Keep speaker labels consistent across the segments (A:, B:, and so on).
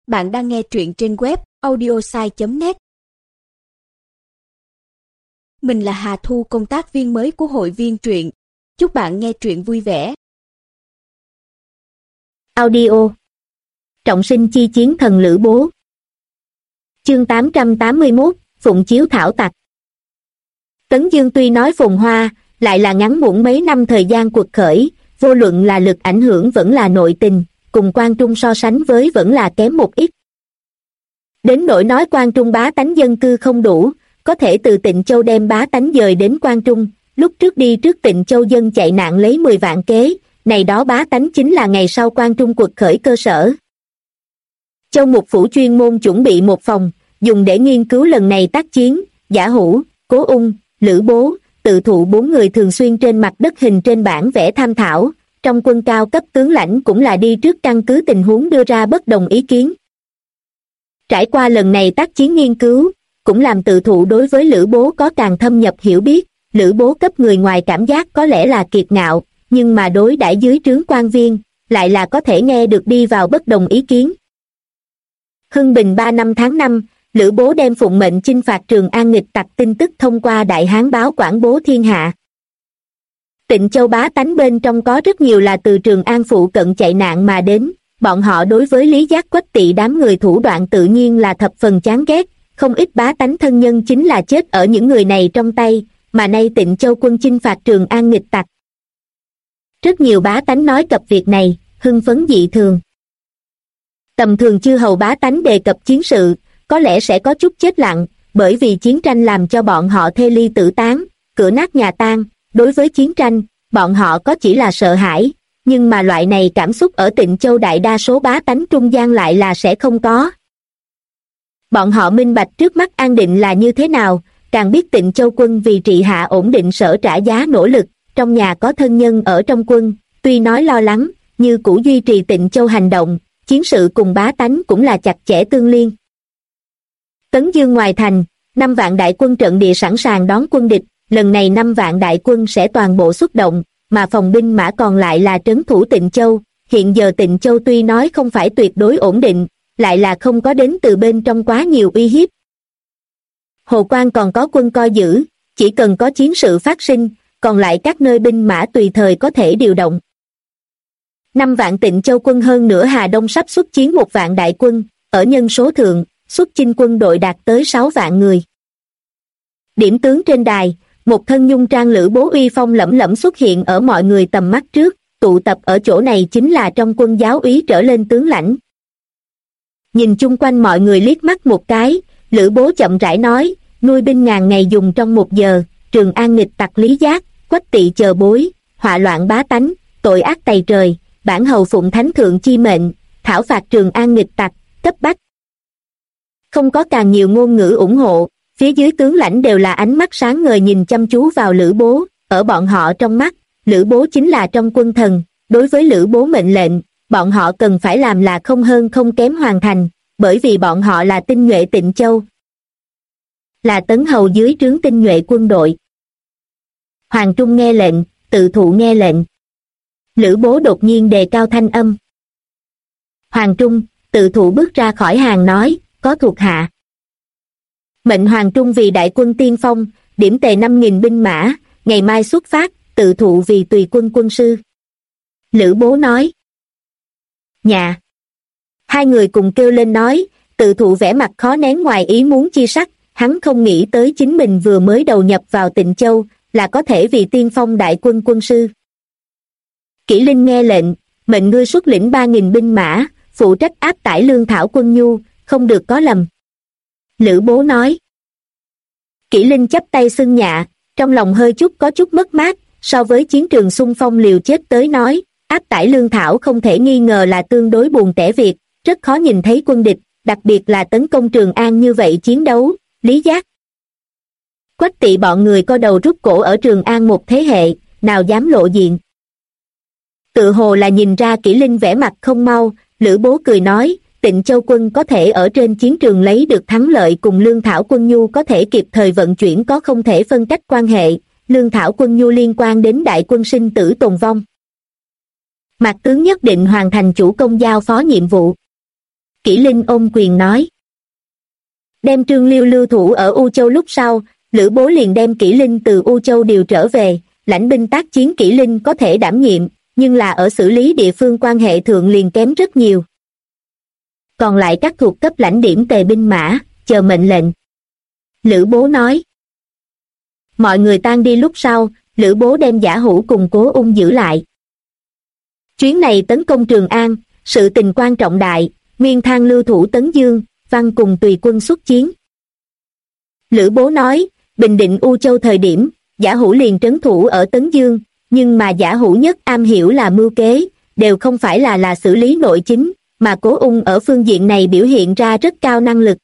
A: Bạn đang nghe truyện trên web audiosai.net. Mình là Hà Thu, công tác viên mới của hội viên truyện. Chúc bạn nghe truyện vui vẻ.
B: Audio Trọng sinh chi chiến thần Lữ Bố. Chương 881, Phụng Chiếu Thảo Tặc. Tấn Dương tuy nói phồn hoa, lại là ngắn ngủn mấy năm thời gian cuộc khởi, vô luận là lực ảnh hưởng vẫn là nội tình, cùng Quan Trung so sánh với vẫn là kém một ít. Đến nỗi nói Quan Trung bá tánh dân cư không đủ, có thể từ Tịnh Châu đem bá tánh dời đến Quan Trung, lúc trước đi trước Tịnh Châu dân chạy nạn lấy 10 vạn kế, này đó bá tánh chính là ngày sau Quan Trung cuộc khởi cơ sở. Châu Mục Phủ chuyên môn chuẩn bị một phòng, dùng để nghiên cứu lần này tác chiến, Giả Hữu, Cố Ung, Lữ Bố, Tự Thụ 4 người thường xuyên trên mặt đất hình trên bản vẽ tham thảo, trong quân cao cấp tướng lãnh cũng là đi trước căn cứ tình huống đưa ra bất đồng ý kiến. Trải qua lần này tác chiến nghiên cứu, cũng làm Tự Thụ đối với Lữ Bố có càng thâm nhập hiểu biết. Lữ Bố cấp người ngoài cảm giác có lẽ là kiệt ngạo, nhưng mà đối đãi dưới trướng quan viên, lại là có thể nghe được đi vào bất đồng ý kiến. Hưng Bình 3 năm tháng 5, Lữ Bố đem phụng mệnh chinh phạt Trường An nghịch tặc tin tức thông qua Đại Hán báo quảng bố thiên hạ. Tịnh Châu bá tánh bên trong có rất nhiều là từ Trường An phụ cận chạy nạn mà đến, bọn họ đối với Lý Giác Quách Tỵ đám người thủ đoạn tự nhiên là thập phần chán ghét, không ít bá tánh thân nhân chính là chết ở những người này trong tay, mà nay Tịnh Châu quân chinh phạt Trường An nghịch tặc. Rất nhiều bá tánh nói cập việc này, hưng phấn dị thường. Tầm thường chư hầu bá tánh đề cập chiến sự, có lẽ sẽ có chút chết lặng, bởi vì chiến tranh làm cho bọn họ thê ly tử tán, cửa nát nhà tan. Đối với chiến tranh, bọn họ có chỉ là sợ hãi, nhưng mà loại này cảm xúc ở Tịnh Châu đại đa số bá tánh trung gian lại là sẽ không có. Bọn họ minh bạch trước mắt an định là như thế nào, càng biết Tịnh Châu quân vì trị hạ ổn định sở trả giá nỗ lực, trong nhà có thân nhân ở trong quân, tuy nói lo lắng, như cũ duy trì Tịnh Châu hành động, chiến sự cùng bá tánh cũng là chặt chẽ tương liên. Tấn Dương ngoài thành, 5 vạn đại quân trận địa sẵn sàng đón quân địch. Lần này 5 vạn đại quân sẽ toàn bộ xuất động, mà phòng binh mã còn lại là trấn thủ Tịnh Châu. Hiện giờ Tịnh Châu tuy nói không phải tuyệt đối ổn định, lại là không có đến từ bên trong quá nhiều uy hiếp. Hồ Quan còn có quân coi giữ, chỉ cần có chiến sự phát sinh, còn lại các nơi binh mã tùy thời có thể điều động. 5 vạn Tịnh Châu quân hơn nữa Hà Đông sắp xuất chiến 1 vạn đại quân, ở nhân số thượng, xuất chinh quân đội đạt tới 6 vạn người. Điểm tướng trên đài, một thân nhung trang Lữ Bố uy phong lẫm lẫm xuất hiện ở mọi người tầm mắt trước, tụ tập ở chỗ này chính là trong quân giáo úy trở lên tướng lãnh. Nhìn chung quanh mọi người liếc mắt một cái, Lữ Bố chậm rãi nói, nuôi binh ngàn ngày dùng trong 1 giờ, Trường An nghịch tặc Lý Giác, Quách Tỵ chờ bối, họa loạn bá tánh, tội ác tày trời, bản hầu phụng thánh thượng chi mệnh, thảo phạt Trường An nghịch tặc, cấp bách. Không có càng nhiều ngôn ngữ ủng hộ. Phía dưới tướng lãnh đều là ánh mắt sáng ngời nhìn chăm chú vào Lữ Bố, ở bọn họ trong mắt, Lữ Bố chính là trong quân thần, đối với Lữ Bố mệnh lệnh, bọn họ cần phải làm là không hơn không kém hoàn thành, bởi vì bọn họ là tinh nhuệ Tịnh Châu. Là Tấn hầu dưới trướng tinh nhuệ quân đội. Hoàng Trung nghe lệnh, Tự Thụ nghe lệnh. Lữ Bố đột nhiên đề cao thanh âm. Hoàng Trung, Tự Thụ bước ra khỏi hàng nói, có thuộc hạ. Mệnh Hoàng Trung vì đại quân tiên phong, điểm tề 5.000 binh mã, ngày mai xuất phát, Tự Thụ vì tùy quân quân sư. Lữ Bố nói. Nhà. Hai người cùng kêu lên nói, Tự Thụ vẻ mặt khó nén ngoài ý muốn chi sắc, hắn không nghĩ tới chính mình vừa mới đầu nhập vào Tịnh Châu, là có thể vì tiên phong đại quân quân sư. Kỷ Linh nghe lệnh, mệnh ngươi xuất lĩnh 3.000 binh mã, phụ trách áp tải lương thảo quân nhu, không được có lầm. Lữ Bố nói. Kỷ Linh chắp tay xưng nhạ, trong lòng hơi chút có chút mất mát, so với chiến trường xung phong liều chết tới nói, áp tải lương thảo không thể nghi ngờ là tương đối buồn tẻ việc, rất khó nhìn thấy quân địch, đặc biệt là tấn công Trường An như vậy chiến đấu. Lý Giác, Quách Tỵ bọn người co đầu rút cổ ở Trường An một thế hệ, nào dám lộ diện. Tự hồ là nhìn ra Kỷ Linh vẻ mặt không mau, Lữ Bố cười nói, Tịnh Châu quân có thể ở trên chiến trường lấy được thắng lợi cùng lương thảo quân nhu có thể kịp thời vận chuyển có không thể phân cách quan hệ, lương thảo quân nhu liên quan đến đại quân sinh tử tồn vong. Mạc tướng nhất định hoàn thành chủ công giao phó nhiệm vụ. Kỷ Linh ôm quyền nói. Đem Trương Liêu lưu thủ ở U Châu lúc sau, Lữ Bố liền đem Kỷ Linh từ U Châu điều trở về, lãnh binh tác chiến Kỷ Linh có thể đảm nhiệm, nhưng là ở xử lý địa phương quan hệ thượng liền kém rất nhiều. Còn lại các thuộc cấp lãnh điểm tề binh mã, chờ mệnh lệnh. Lữ Bố nói. Mọi người tan đi lúc sau, Lữ Bố đem Giả Hữu cùng Cố Ung giữ lại. Chuyến này tấn công Trường An, sự tình quan trọng đại, Nguyên Thang lưu thủ Tấn Dương, Văn cùng tùy quân xuất chiến. Lữ Bố nói, bình định U Châu thời điểm, Giả Hữu liền trấn thủ ở Tấn Dương, nhưng mà Giả Hữu nhất am hiểu là mưu kế, đều không phải là xử lý nội chính, mà Cố Ung ở phương diện này biểu hiện ra rất cao năng lực.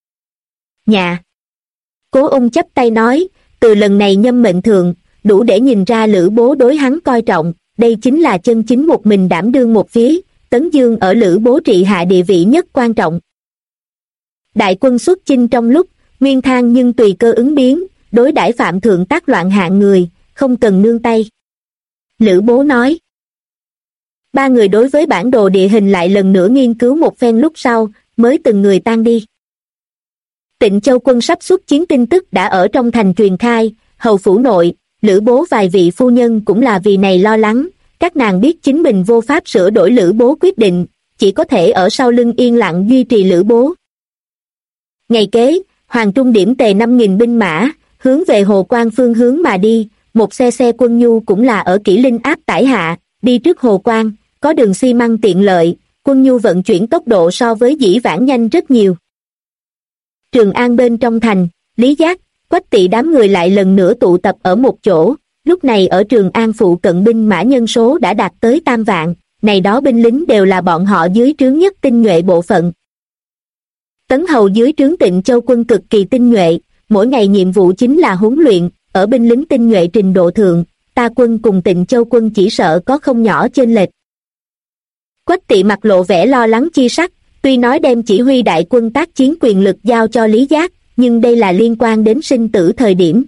B: Nhà. Cố Ung chắp tay nói, từ lần này nhâm mệnh thượng, đủ để nhìn ra Lữ Bố đối hắn coi trọng, đây chính là chân chính một mình đảm đương một phía, Tấn Dương ở Lữ Bố trị hạ địa vị nhất quan trọng. Đại quân xuất chinh trong lúc, Nguyên Thang nhưng tùy cơ ứng biến, đối đãi phạm thượng tác loạn hạng người, không cần nương tay. Lữ Bố nói. Ba người đối với bản đồ địa hình lại lần nữa nghiên cứu một phen lúc sau, mới từng người tan đi. Tịnh Châu quân sắp xuất chiến tin tức đã ở trong thành truyền khai, hầu phủ nội, Lữ Bố vài vị phu nhân cũng là vì này lo lắng, các nàng biết chính mình vô pháp sửa đổi Lữ Bố quyết định, chỉ có thể ở sau lưng yên lặng duy trì Lữ Bố. Ngày kế, Hoàng Trung điểm tề 5.000 binh mã, hướng về Hồ Quan phương hướng mà đi, một xe quân nhu cũng là ở Kỷ Linh áp tải hạ, đi trước Hồ Quan, có đường xi măng tiện lợi, quân nhu vận chuyển tốc độ so với dĩ vãng nhanh rất nhiều. Trường An bên trong thành, Lý Giác, Quách Tỵ đám người lại lần nữa tụ tập ở một chỗ, lúc này ở Trường An phụ cận binh mã nhân số đã đạt tới 3 vạn, này đó binh lính đều là bọn họ dưới trướng nhất tinh nhuệ bộ phận. Tấn Hầu dưới trướng Tịnh Châu quân cực kỳ tinh nhuệ, mỗi ngày nhiệm vụ chính là huấn luyện, ở binh lính tinh nhuệ trình độ thượng, ta quân cùng Tịnh Châu quân chỉ sợ có không nhỏ chênh lệch. Quách Tỵ mặt lộ vẻ lo lắng chi sắc, tuy nói đem chỉ huy đại quân tác chiến quyền lực giao cho Lý Giác, nhưng đây là liên quan đến sinh tử thời điểm.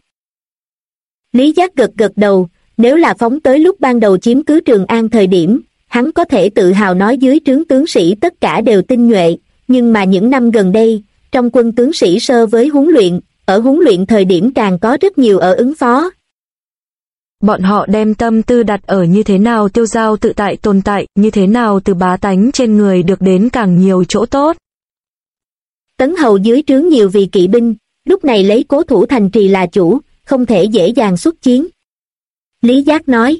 B: Lý Giác gật gật đầu, nếu là phóng tới lúc ban đầu chiếm cứ Trường An thời điểm, hắn có thể tự hào nói dưới trướng tướng sĩ tất cả đều tinh nhuệ, nhưng mà những năm gần đây, trong quân tướng sĩ sơ với huấn luyện, ở huấn luyện thời điểm càng có rất nhiều ở ứng phó.
C: Bọn họ đem tâm tư đặt ở như thế nào tiêu dao tự tại tồn tại, như thế nào từ bá tánh trên người được đến càng nhiều chỗ tốt.
B: Tấn Hầu dưới trướng nhiều vì kỵ binh, lúc này lấy cố thủ thành trì là chủ, không thể dễ dàng xuất chiến. Lý Giác nói.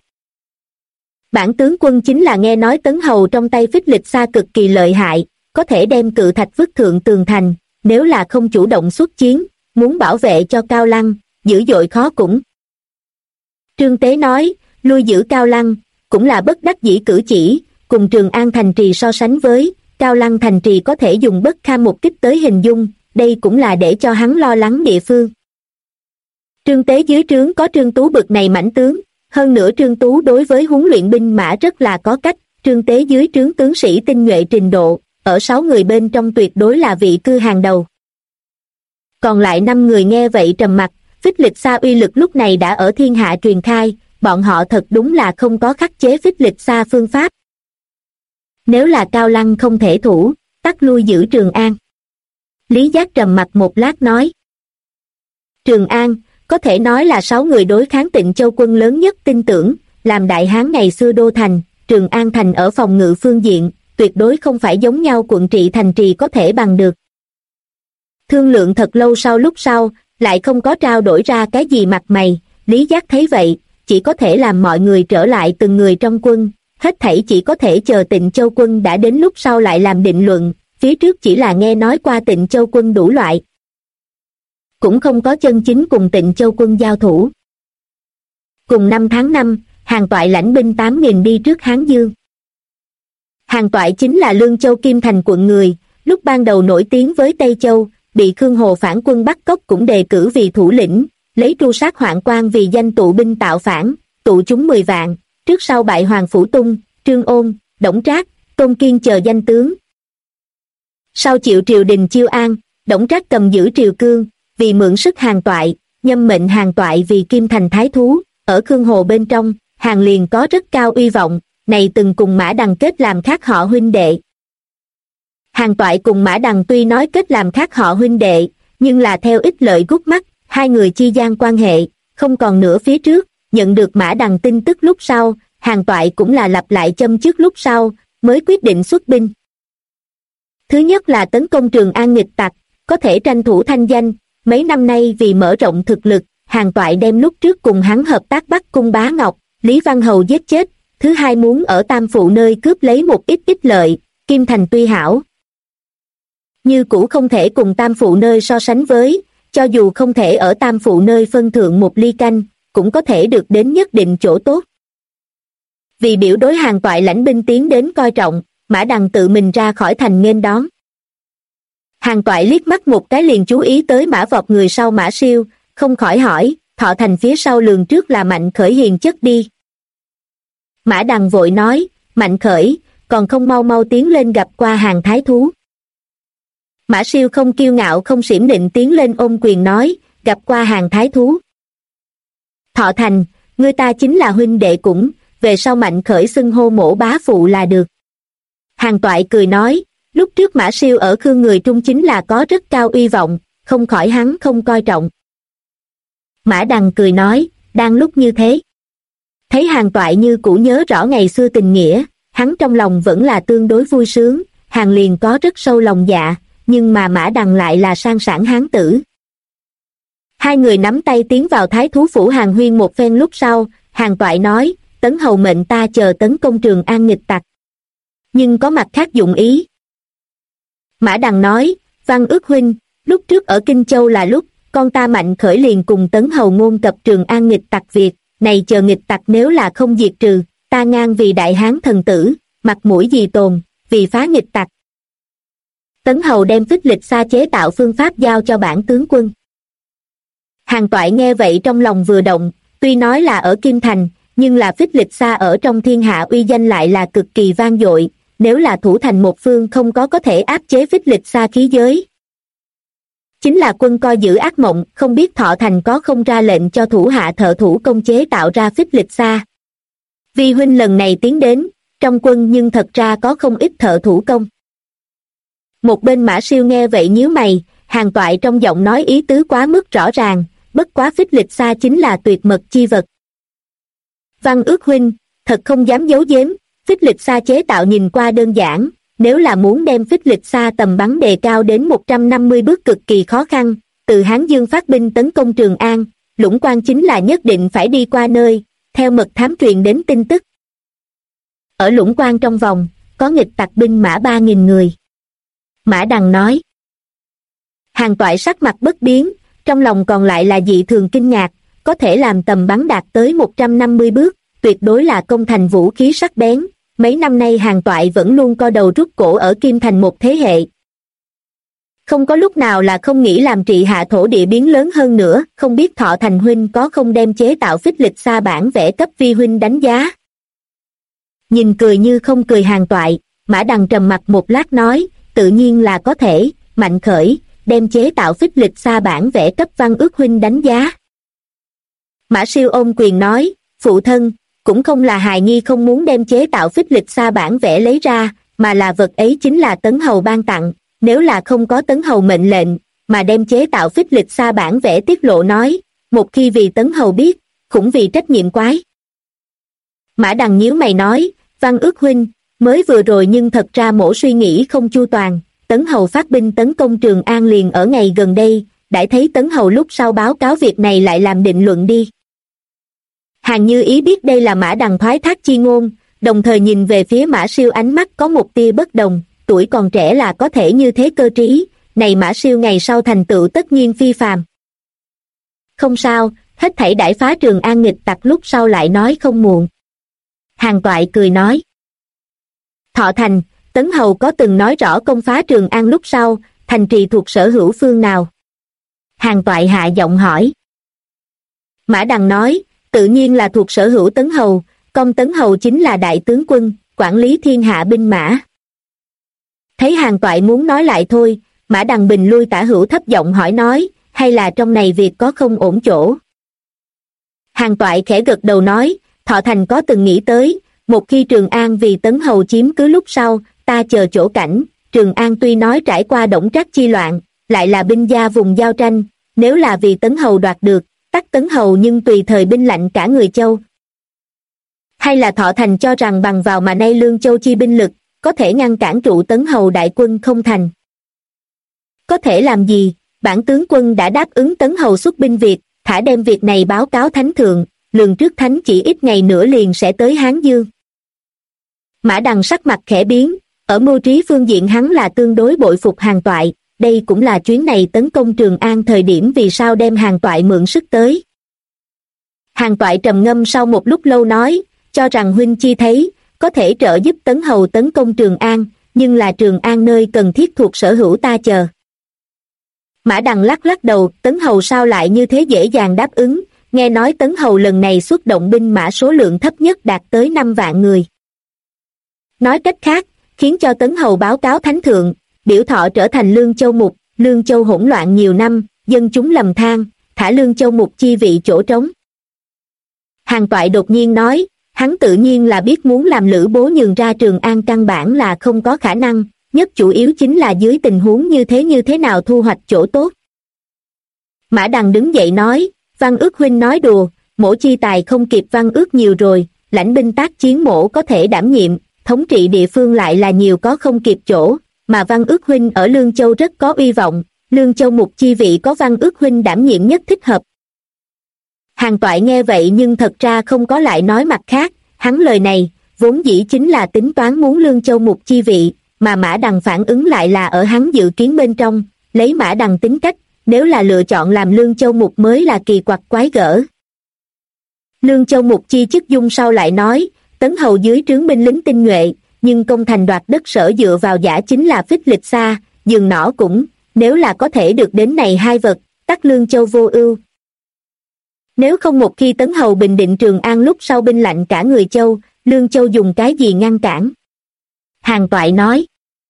B: Bản tướng quân chính là nghe nói Tấn Hầu trong tay phích lịch xa cực kỳ lợi hại, có thể đem cự thạch vứt thượng tường thành, nếu là không chủ động xuất chiến, muốn bảo vệ cho Cao Lăng, dữ dội khó cũng. Trương Tế nói, lui giữ Cao Lăng, cũng là bất đắc dĩ cử chỉ, cùng Trường An thành trì so sánh với, Cao Lăng thành trì có thể dùng bất kham một kích tới hình dung, đây cũng là để cho hắn lo lắng địa phương. Trương Tế dưới trướng có Trương Tú bực này mãnh tướng, hơn nữa Trương Tú đối với huấn luyện binh mã rất là có cách, Trương Tế dưới trướng tướng sĩ tinh nhuệ trình độ, ở 6 người bên trong tuyệt đối là vị cư hàng đầu. Còn lại 5 người nghe vậy trầm mặc, phích lịch xa uy lực lúc này đã ở thiên hạ truyền khai, bọn họ thật đúng là không có khắc chế phích lịch xa phương pháp. Nếu là Cao Lăng không thể thủ, tắt lui giữ Trường An. Lý Giác trầm mặc một lát nói. Trường An, có thể nói là 6 người đối kháng Tịnh Châu quân lớn nhất tin tưởng, làm Đại Hán ngày xưa đô thành, Trường An thành ở phòng ngự phương diện, tuyệt đối không phải giống nhau quận trị thành trì có thể bằng được. Thương lượng thật lâu lúc sau, lại không có trao đổi ra cái gì mặt mày, Lý Giác thấy vậy, chỉ có thể làm mọi người trở lại từng người trong quân, hết thảy chỉ có thể chờ Tịnh Châu quân đã đến lúc sau lại làm định luận, phía trước chỉ là nghe nói qua Tịnh Châu quân đủ loại. Cũng không có chân chính cùng Tịnh Châu quân giao thủ. Cùng 5 tháng 5, Hàn Toại lãnh binh 8.000 đi trước Hán Dương. Hàn Toại chính là Lương Châu Kim Thành quận người, lúc ban đầu nổi tiếng với Tây Châu, bị Khương Hồ phản quân bắt cóc cũng đề cử vì thủ lĩnh, lấy tru sát Hoạn Quan vì danh tụ binh tạo phản, tụ chúng 10 vạn, trước sau bại Hoàng Phủ Tung, Trương Ôn, Đổng Trác, Tôn Kiên chờ danh tướng. Sau chịu triều đình chiêu an, Đổng Trác cầm giữ triều cương, vì mượn sức Hàn Toại, nhâm mệnh Hàn Toại vì Kim Thành thái thú, ở Khương Hồ bên trong, Hàn liền có rất cao uy vọng, này từng cùng Mã Đằng kết làm khác họ huynh đệ. Hàn Toại cùng Mã Đằng tuy nói kết làm khác họ huynh đệ, nhưng là theo ích lợi gút mắt, hai người chi gian quan hệ, không còn nữa phía trước, nhận được Mã Đằng tin tức lúc sau, Hàn Toại cũng là lặp lại châm chước lúc sau, mới quyết định xuất binh. Thứ nhất là tấn công Trường An nghịch tặc, có thể tranh thủ thanh danh, mấy năm nay vì mở rộng thực lực, Hàn Toại đem lúc trước cùng hắn hợp tác Bắc Cung Bá Ngọc, Lý Văn Hầu giết chết, thứ hai muốn ở Tam Phụ nơi cướp lấy một ít ích lợi, Kim Thành tuy hảo, như cũ không thể cùng Tam Phụ nơi so sánh với, cho dù không thể ở Tam Phụ nơi phân thượng một ly canh, cũng có thể được đến nhất định chỗ tốt. Vì biểu đối Hàn Toại lãnh binh tiến đến coi trọng, Mã Đằng tự mình ra khỏi thành nghênh đón. Hàn Toại liếc mắt một cái liền chú ý tới Mã Vọt người sau Mã Siêu, không khỏi hỏi, Thọ Thành phía sau lường trước là Mạnh Khởi hiền chất đi. Mã Đằng vội nói, Mạnh Khởi, còn không mau mau tiến lên gặp qua Hàn Thái Thú. Mã Siêu không kiêu ngạo không xiểm định tiến lên ôm quyền nói, gặp qua Hàn Thái Thú. Thọ Thành, ngươi ta chính là huynh đệ cũng, về sau Mạnh Khởi xưng hô mổ bá phụ là được. Hàn Toại cười nói, lúc trước Mã Siêu ở Khương người Trung chính là có rất cao uy vọng, không khỏi hắn không coi trọng. Mã Đằng cười nói, đang lúc như thế. Thấy Hàn Toại như cũ nhớ rõ ngày xưa tình nghĩa, hắn trong lòng vẫn là tương đối vui sướng, Hàn liền có rất sâu lòng dạ, nhưng mà Mã Đằng lại là sang sảng hán tử. Hai người nắm tay tiến vào Thái Thú phủ Hàn Huyên một phen lúc sau, Hàn Toại nói, Tấn Hầu mệnh ta chờ tấn công Trường An nghịch tặc, nhưng có mặt khác dụng ý. Mã Đằng nói, Văn Ước huynh, lúc trước ở Kinh Châu là lúc, con ta Mạnh Khởi liền cùng Tấn Hầu ngôn cập Trường An nghịch tặc việc, này chờ nghịch tặc nếu là không diệt trừ, ta ngang vì đại hán thần tử, mặt mũi gì tồn, vì phá nghịch tặc. Tấn Hầu đem Phích Lịch Sa chế tạo phương pháp giao cho bản tướng quân. Hàn Toại nghe vậy trong lòng vừa động, tuy nói là ở Kim Thành, nhưng là Phích Lịch Sa ở trong thiên hạ uy danh lại là cực kỳ vang dội, nếu là thủ thành một phương không có thể áp chế Phích Lịch Sa khí giới. Chính là quân coi giữ ác mộng, không biết Thọ Thành có không ra lệnh cho thủ hạ thợ thủ công chế tạo ra Phích Lịch Sa. Vi huynh lần này tiến đến, trong quân nhưng thật ra có không ít thợ thủ công. Một bên Mã Siêu nghe vậy nhíu mày, Hàn Toại trong giọng nói ý tứ quá mức rõ ràng, bất quá Phích Lịch Sa chính là tuyệt mật chi vật. Văn Ước huynh, thật không dám giấu giếm, Phích Lịch Sa chế tạo nhìn qua đơn giản, nếu là muốn đem Phích Lịch Sa tầm bắn đề cao đến 150 bước cực kỳ khó khăn, từ Hán Dương phát binh tấn công Trường An, Lũng Quan chính là nhất định phải đi qua nơi, theo mật thám truyền đến tin tức. Ở Lũng Quan trong vòng, có nghịch tặc binh mã 3.000 người. Mã Đằng nói. Hàn Toại sắc mặt bất biến, trong lòng còn lại là dị thường kinh ngạc, có thể làm tầm bắn đạt tới 150 bước, tuyệt đối là công thành vũ khí sắc bén. Mấy năm nay Hàn Toại vẫn luôn co đầu rút cổ ở Kim Thành một thế hệ. Không có lúc nào là không nghĩ làm trị hạ thổ địa biến lớn hơn nữa, không biết Thọ Thành huynh có không đem chế tạo Phích Lịch Sa bản vẽ cấp vi huynh đánh giá. Nhìn cười như không cười Hàn Toại, Mã Đằng trầm mặt một lát nói, tự nhiên là có thể, Mạnh Khởi, đem chế tạo Phích Lịch Sa bản vẽ cấp Văn Ước huynh đánh giá. Mã Siêu ôm quyền nói, phụ thân, cũng không là hài nhi không muốn đem chế tạo Phích Lịch Sa bản vẽ lấy ra, mà là vật ấy chính là Tấn Hầu ban tặng, nếu là không có Tấn Hầu mệnh lệnh, mà đem chế tạo Phích Lịch Sa bản vẽ tiết lộ nói, một khi vì Tấn Hầu biết, cũng vì trách nhiệm quái. Mã Đằng nhíu mày nói, Văn Ước huynh, mới vừa rồi nhưng thật ra mổ suy nghĩ không chu toàn, Tấn Hầu phát binh tấn công Trường An liền ở ngày gần đây, đã thấy Tấn Hầu lúc sau báo cáo việc này lại làm định luận đi. Hàn Như Ý biết đây là Mã Đằng thoái thác chi ngôn, đồng thời nhìn về phía Mã Siêu ánh mắt có một tia bất đồng, tuổi còn trẻ là có thể như thế cơ trí, này Mã Siêu ngày sau thành tựu tất nhiên phi phàm. Không sao, hết thảy đãi phá Trường An nghịch tặc lúc sau lại nói không muộn. Hàn Toại cười nói. Thọ Thành, Tấn Hầu có từng nói rõ công phá Trường An lúc sau, thành trì thuộc sở hữu phương nào? Hàn Toại hạ giọng hỏi. Mã Đằng nói, tự nhiên là thuộc sở hữu Tấn Hầu, công Tấn Hầu chính là đại tướng quân, quản lý thiên hạ binh mã. Thấy Hàn Toại muốn nói lại thôi, Mã Đằng bình lui tả hữu thấp giọng hỏi nói, hay là trong này việc có không ổn chỗ? Hàn Toại khẽ gật đầu nói, Thọ Thành có từng nghĩ tới, một khi Trường An vì Tấn Hầu chiếm cứ lúc sau, ta chờ chỗ cảnh, Trường An tuy nói trải qua Đổng Trác chi loạn, lại là binh gia vùng giao tranh, nếu là vì Tấn Hầu đoạt được, tắc Tấn Hầu nhưng tùy thời binh lạnh cả người châu. Hay là Thọ Thành cho rằng bằng vào mà nay Lương Châu chi binh lực, có thể ngăn cản trụ Tấn Hầu đại quân không thành. Có thể làm gì, bản tướng quân đã đáp ứng Tấn Hầu xuất binh Việt, thả đem việc này báo cáo Thánh Thượng, lường trước Thánh chỉ ít ngày nữa liền sẽ tới Hán Dương. Mã Đằng sắc mặt khẽ biến, ở mưu trí phương diện hắn là tương đối bội phục Hàn Toại, đây cũng là chuyến này tấn công Trường An thời điểm vì sao đem Hàn Toại mượn sức tới. Hàn Toại trầm ngâm sau một lúc lâu nói, cho rằng huynh chi thấy, có thể trợ giúp Tấn Hầu tấn công Trường An, nhưng là Trường An nơi cần thiết thuộc sở hữu ta chờ. Mã Đằng lắc lắc đầu, Tấn Hầu sao lại như thế dễ dàng đáp ứng, nghe nói Tấn Hầu lần này xuất động binh mã số lượng thấp nhất đạt tới 5 vạn người. Nói cách khác, khiến cho Tấn Hầu báo cáo Thánh Thượng, biểu Thọ trở thành Lương Châu Mục, Lương Châu hỗn loạn nhiều năm, dân chúng lầm than, thả Lương Châu Mục chi vị chỗ trống. Hàn Toại đột nhiên nói, hắn tự nhiên là biết muốn làm Lữ Bố nhường ra Trường An căn bản là không có khả năng, nhất chủ yếu chính là dưới tình huống như thế nào thu hoạch chỗ tốt. Mã Đằng đứng dậy nói, Văn Ước huynh nói đùa, mỗ chi tài không kịp Văn Ước nhiều rồi, lãnh binh tác chiến mỗ có thể đảm nhiệm, thống trị địa phương lại là nhiều có không kịp chỗ, mà Văn Ước huynh ở Lương Châu rất có uy vọng, Lương Châu Mục chi vị có Văn Ước huynh đảm nhiệm nhất thích hợp. Hàn Toại nghe vậy nhưng thật ra không có lại nói mặt khác, hắn lời này, vốn dĩ chính là tính toán muốn Lương Châu Mục chi vị, mà Mã Đằng phản ứng lại là ở hắn dự kiến bên trong, lấy Mã Đằng tính cách, nếu là lựa chọn làm Lương Châu Mục mới là kỳ quặc quái gở. Lương Châu Mục chi chức dung sau lại nói, Tấn Hầu dưới trướng binh lính tinh nhuệ, nhưng công thành đoạt đất sở dựa vào giả chính là Phích Lịch Sa, Giường Nỏ cũng, nếu là có thể được đến này hai vật, tắc Lương Châu vô ưu. Nếu không một khi Tấn Hầu bình định Trường An lúc sau binh lạnh cả người châu, Lương Châu dùng cái gì ngăn cản? Hàn Toại nói.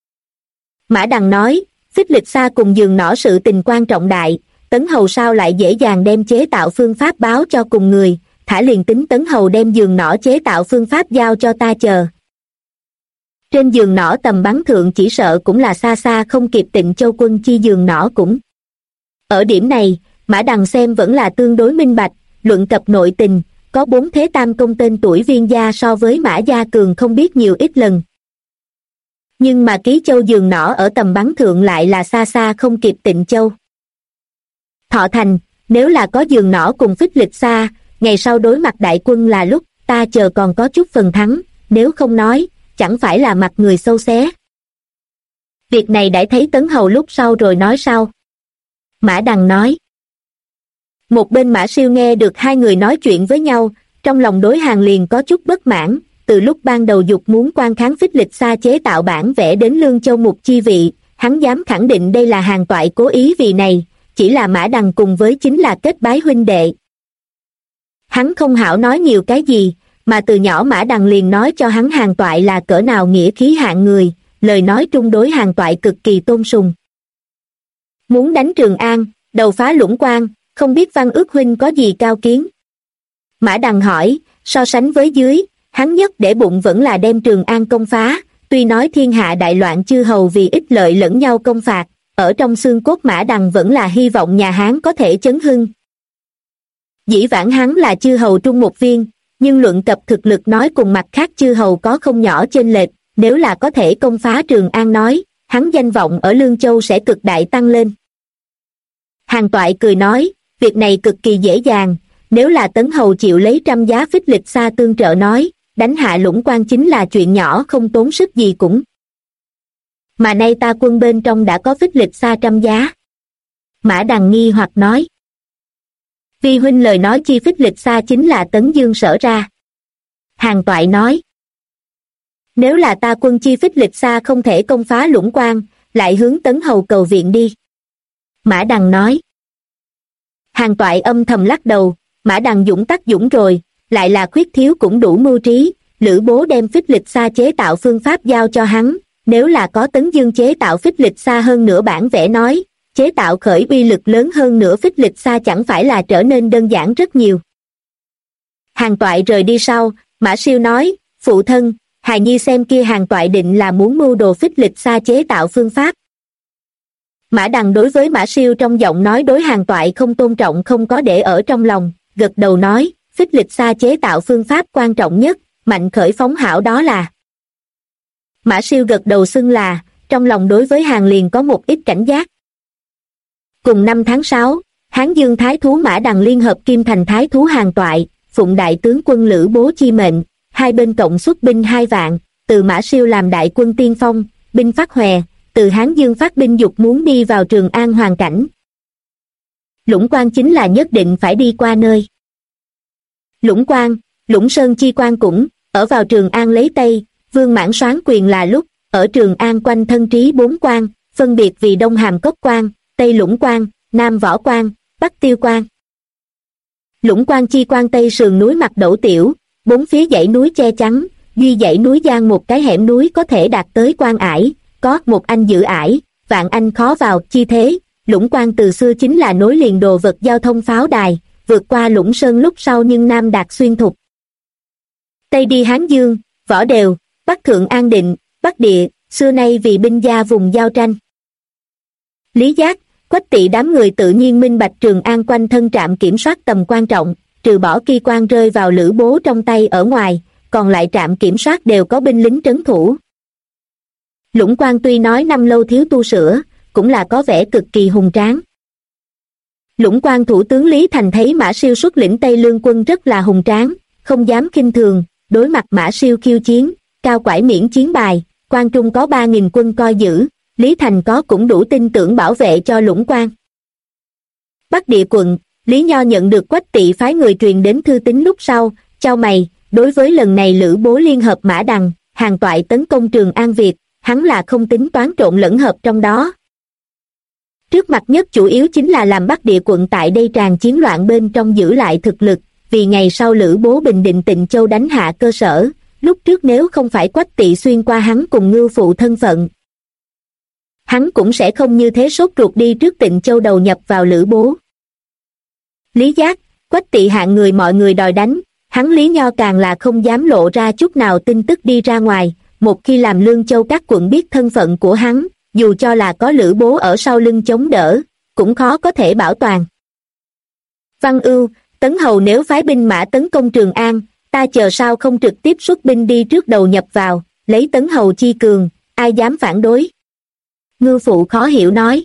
B: Mã Đằng nói, Phích Lịch Sa cùng Giường Nỏ sự tình quan trọng đại, Tấn Hầu sao lại dễ dàng đem chế tạo phương pháp báo cho cùng người, thả liền tính Tấn Hầu đem Giường Nỏ chế tạo phương pháp giao cho ta chờ. Trên Giường Nỏ tầm bắn thượng chỉ sợ cũng là xa xa không kịp Tịnh Châu quân chi Giường Nỏ cũng. Ở điểm này, Mã Đằng xem vẫn là tương đối minh bạch, luận cập nội tình, có 4 thế tam công tên tuổi Viên gia so với Mã gia cường không biết nhiều ít lần. Nhưng mà Ký Châu Giường Nỏ ở tầm bắn thượng lại là xa xa không kịp Tịnh Châu. Thọ Thành, nếu là có Giường Nỏ cùng Phích Lịch Sa, ngày sau đối mặt đại quân là lúc ta chờ còn có chút phần thắng, nếu không nói, chẳng phải là mặt người sâu xé. Việc này đã thấy Tấn Hầu lúc sau rồi nói sau. Mã Đằng nói. Một bên Mã Siêu nghe được hai người nói chuyện với nhau, trong lòng đối Hàn liền có chút bất mãn, từ lúc ban đầu dục muốn quan kháng Phích Lịch Sa chế tạo bản vẽ đến Lương Châu Mục chi vị, hắn dám khẳng định đây là Hàn Toại cố ý vì này, chỉ là Mã Đằng cùng với chính là kết bái huynh đệ. Hắn không hảo nói nhiều cái gì, mà từ nhỏ Mã Đằng liền nói cho hắn Hàn Toại là cỡ nào nghĩa khí hạng người, lời nói trung đối Hàn Toại cực kỳ tôn sùng. Muốn đánh Trường An, đầu phá Lũng Quan, không biết Văn Ước huynh có gì cao kiến? Mã Đằng hỏi, so sánh với dưới, hắn nhất để bụng vẫn là đem Trường An công phá, tuy nói thiên hạ đại loạn chư hầu vì ích lợi lẫn nhau công phạt, ở trong xương cốt Mã Đằng vẫn là hy vọng nhà Hán có thể chấn hưng. Dĩ vãng hắn là chư hầu trung một viên, nhưng luận cập thực lực nói cùng mặt khác chư hầu có không nhỏ chênh lệch, nếu là có thể công phá Trường An nói, hắn danh vọng ở Lương Châu sẽ cực đại tăng lên. Hàn Toại cười nói, việc này cực kỳ dễ dàng, nếu là Tấn Hầu chịu lấy trăm giá Phích Lịch Sa tương trợ nói, đánh hạ Lũng Quan chính là chuyện nhỏ không tốn sức gì cũng. Mà nay ta quân bên trong đã có Phích Lịch Sa trăm giá. Mã Đằng nghi hoặc nói. Vi huynh lời nói chi Phích Lịch Sa chính là Tấn Dương sở ra. Hàn Toại nói. Nếu là ta quân chi Phích Lịch Sa không thể công phá Lũng Quan, lại hướng Tấn Hầu cầu viện đi. Mã Đằng nói. Hàn Toại âm thầm lắc đầu, Mã Đằng dũng tắc dũng rồi, lại là khuyết thiếu cũng đủ mưu trí, Lữ Bố đem Phích Lịch Sa chế tạo phương pháp giao cho hắn, nếu là có Tấn Dương chế tạo Phích Lịch Sa hơn nữa bản vẽ nói, chế tạo khởi uy lực lớn hơn nữa Phích Lịch Sa chẳng phải là trở nên đơn giản rất nhiều. Hàn Toại rời đi sau, Mã Siêu nói, phụ thân, hài nhi xem kia Hàn Toại định là muốn mưu đồ phích lịch xa chế tạo phương pháp. Mã Đằng đối với Mã Siêu trong giọng nói đối Hàn Toại không tôn trọng không có để ở trong lòng, gật đầu nói, phích lịch xa chế tạo phương pháp quan trọng nhất, mạnh khởi phóng hảo đó là. Mã Siêu gật đầu xưng là, trong lòng đối với Hàn liền có một ít cảnh giác. Cùng năm tháng 6, Hán Dương Thái Thú Mã Đằng liên hợp Kim Thành Thái Thú Hàn Toại, phụng đại tướng quân Lữ Bố chi mệnh, hai bên cộng xuất binh 2 vạn, từ Mã Siêu làm đại quân tiên phong, binh phát hòe, từ Hán Dương phát binh dục muốn đi vào Trường An hoàn cảnh. Lũng Quan chính là nhất định phải đi qua nơi. Lũng Quan, Lũng Sơn chi quan cũng, ở vào Trường An lấy Tây, Vương Mãn soán quyền là lúc, ở Trường An quanh thân trí 4 quan, phân biệt vì Đông Hàm Cốc quan, Tây Lũng quan, Nam Võ quan, Bắc Tiêu quan. Lũng quan chi quan Tây sườn núi mặt đẩu tiểu, 4 phía dãy núi che chắn, duy dãy núi gian một cái hẻm núi có thể đạt tới quan ải, có một anh giữ ải, vạn anh khó vào chi thế. Lũng quan từ xưa chính là nối liền đồ vật giao thông pháo đài, vượt qua Lũng Sơn lúc sau nhưng Nam đạt xuyên thục. Tây đi Hán Dương, Võ Đều, Bắc thượng An Định, Bắc Địa, xưa nay vì binh gia vùng giao tranh. Lý Giác, Quách Tỵ đám người tự nhiên minh bạch Trường An quanh thân trạm kiểm soát tầm quan trọng, trừ bỏ kỳ quan rơi vào Lữ Bố trong tay ở ngoài, còn lại trạm kiểm soát đều có binh lính trấn thủ. Lũng quan tuy nói năm lâu thiếu tu sửa, cũng là có vẻ cực kỳ hùng tráng. Lũng quan thủ tướng Lý Thành thấy Mã Siêu xuất lĩnh Tây Lương quân rất là hùng tráng, không dám khinh thường, đối mặt Mã Siêu khiêu chiến, cao quải miễn chiến bài, quan trung có 3.000 quân coi giữ, Lý Thành có cũng đủ tin tưởng bảo vệ cho Lũng quan. Bắc Địa quận, Lý Nho nhận được Quách Tỵ phái người truyền đến thư tín lúc sau, chau mày, đối với lần này Lữ Bố liên hợp Mã Đằng, Hàn Toại tấn công Trường An Việt, hắn là không tính toán trộn lẫn hợp trong đó. Trước mặt nhất chủ yếu chính là làm Bắc Địa quận tại đây tràn chiến loạn bên trong giữ lại thực lực, vì ngày sau Lữ Bố bình định Tịnh Châu đánh hạ cơ sở, lúc trước nếu không phải Quách Tỵ xuyên qua hắn cùng Ngưu Phụ thân phận, hắn cũng sẽ không như thế sốt ruột đi trước Tịnh Châu đầu nhập vào Lữ Bố. Lý Giác, Quách Tỵ hạng người mọi người đòi đánh, hắn Lý Nho càng là không dám lộ ra chút nào tin tức đi ra ngoài, một khi làm Lương Châu các quận biết thân phận của hắn, dù cho là có Lữ Bố ở sau lưng chống đỡ, cũng khó có thể bảo toàn. Văn Ưu, Tấn Hầu nếu phái binh mã tấn công Trường An, ta chờ sao không trực tiếp xuất binh đi trước đầu nhập vào, lấy Tấn Hầu chi cường, ai dám phản đối? Ngưu Phụ khó hiểu nói.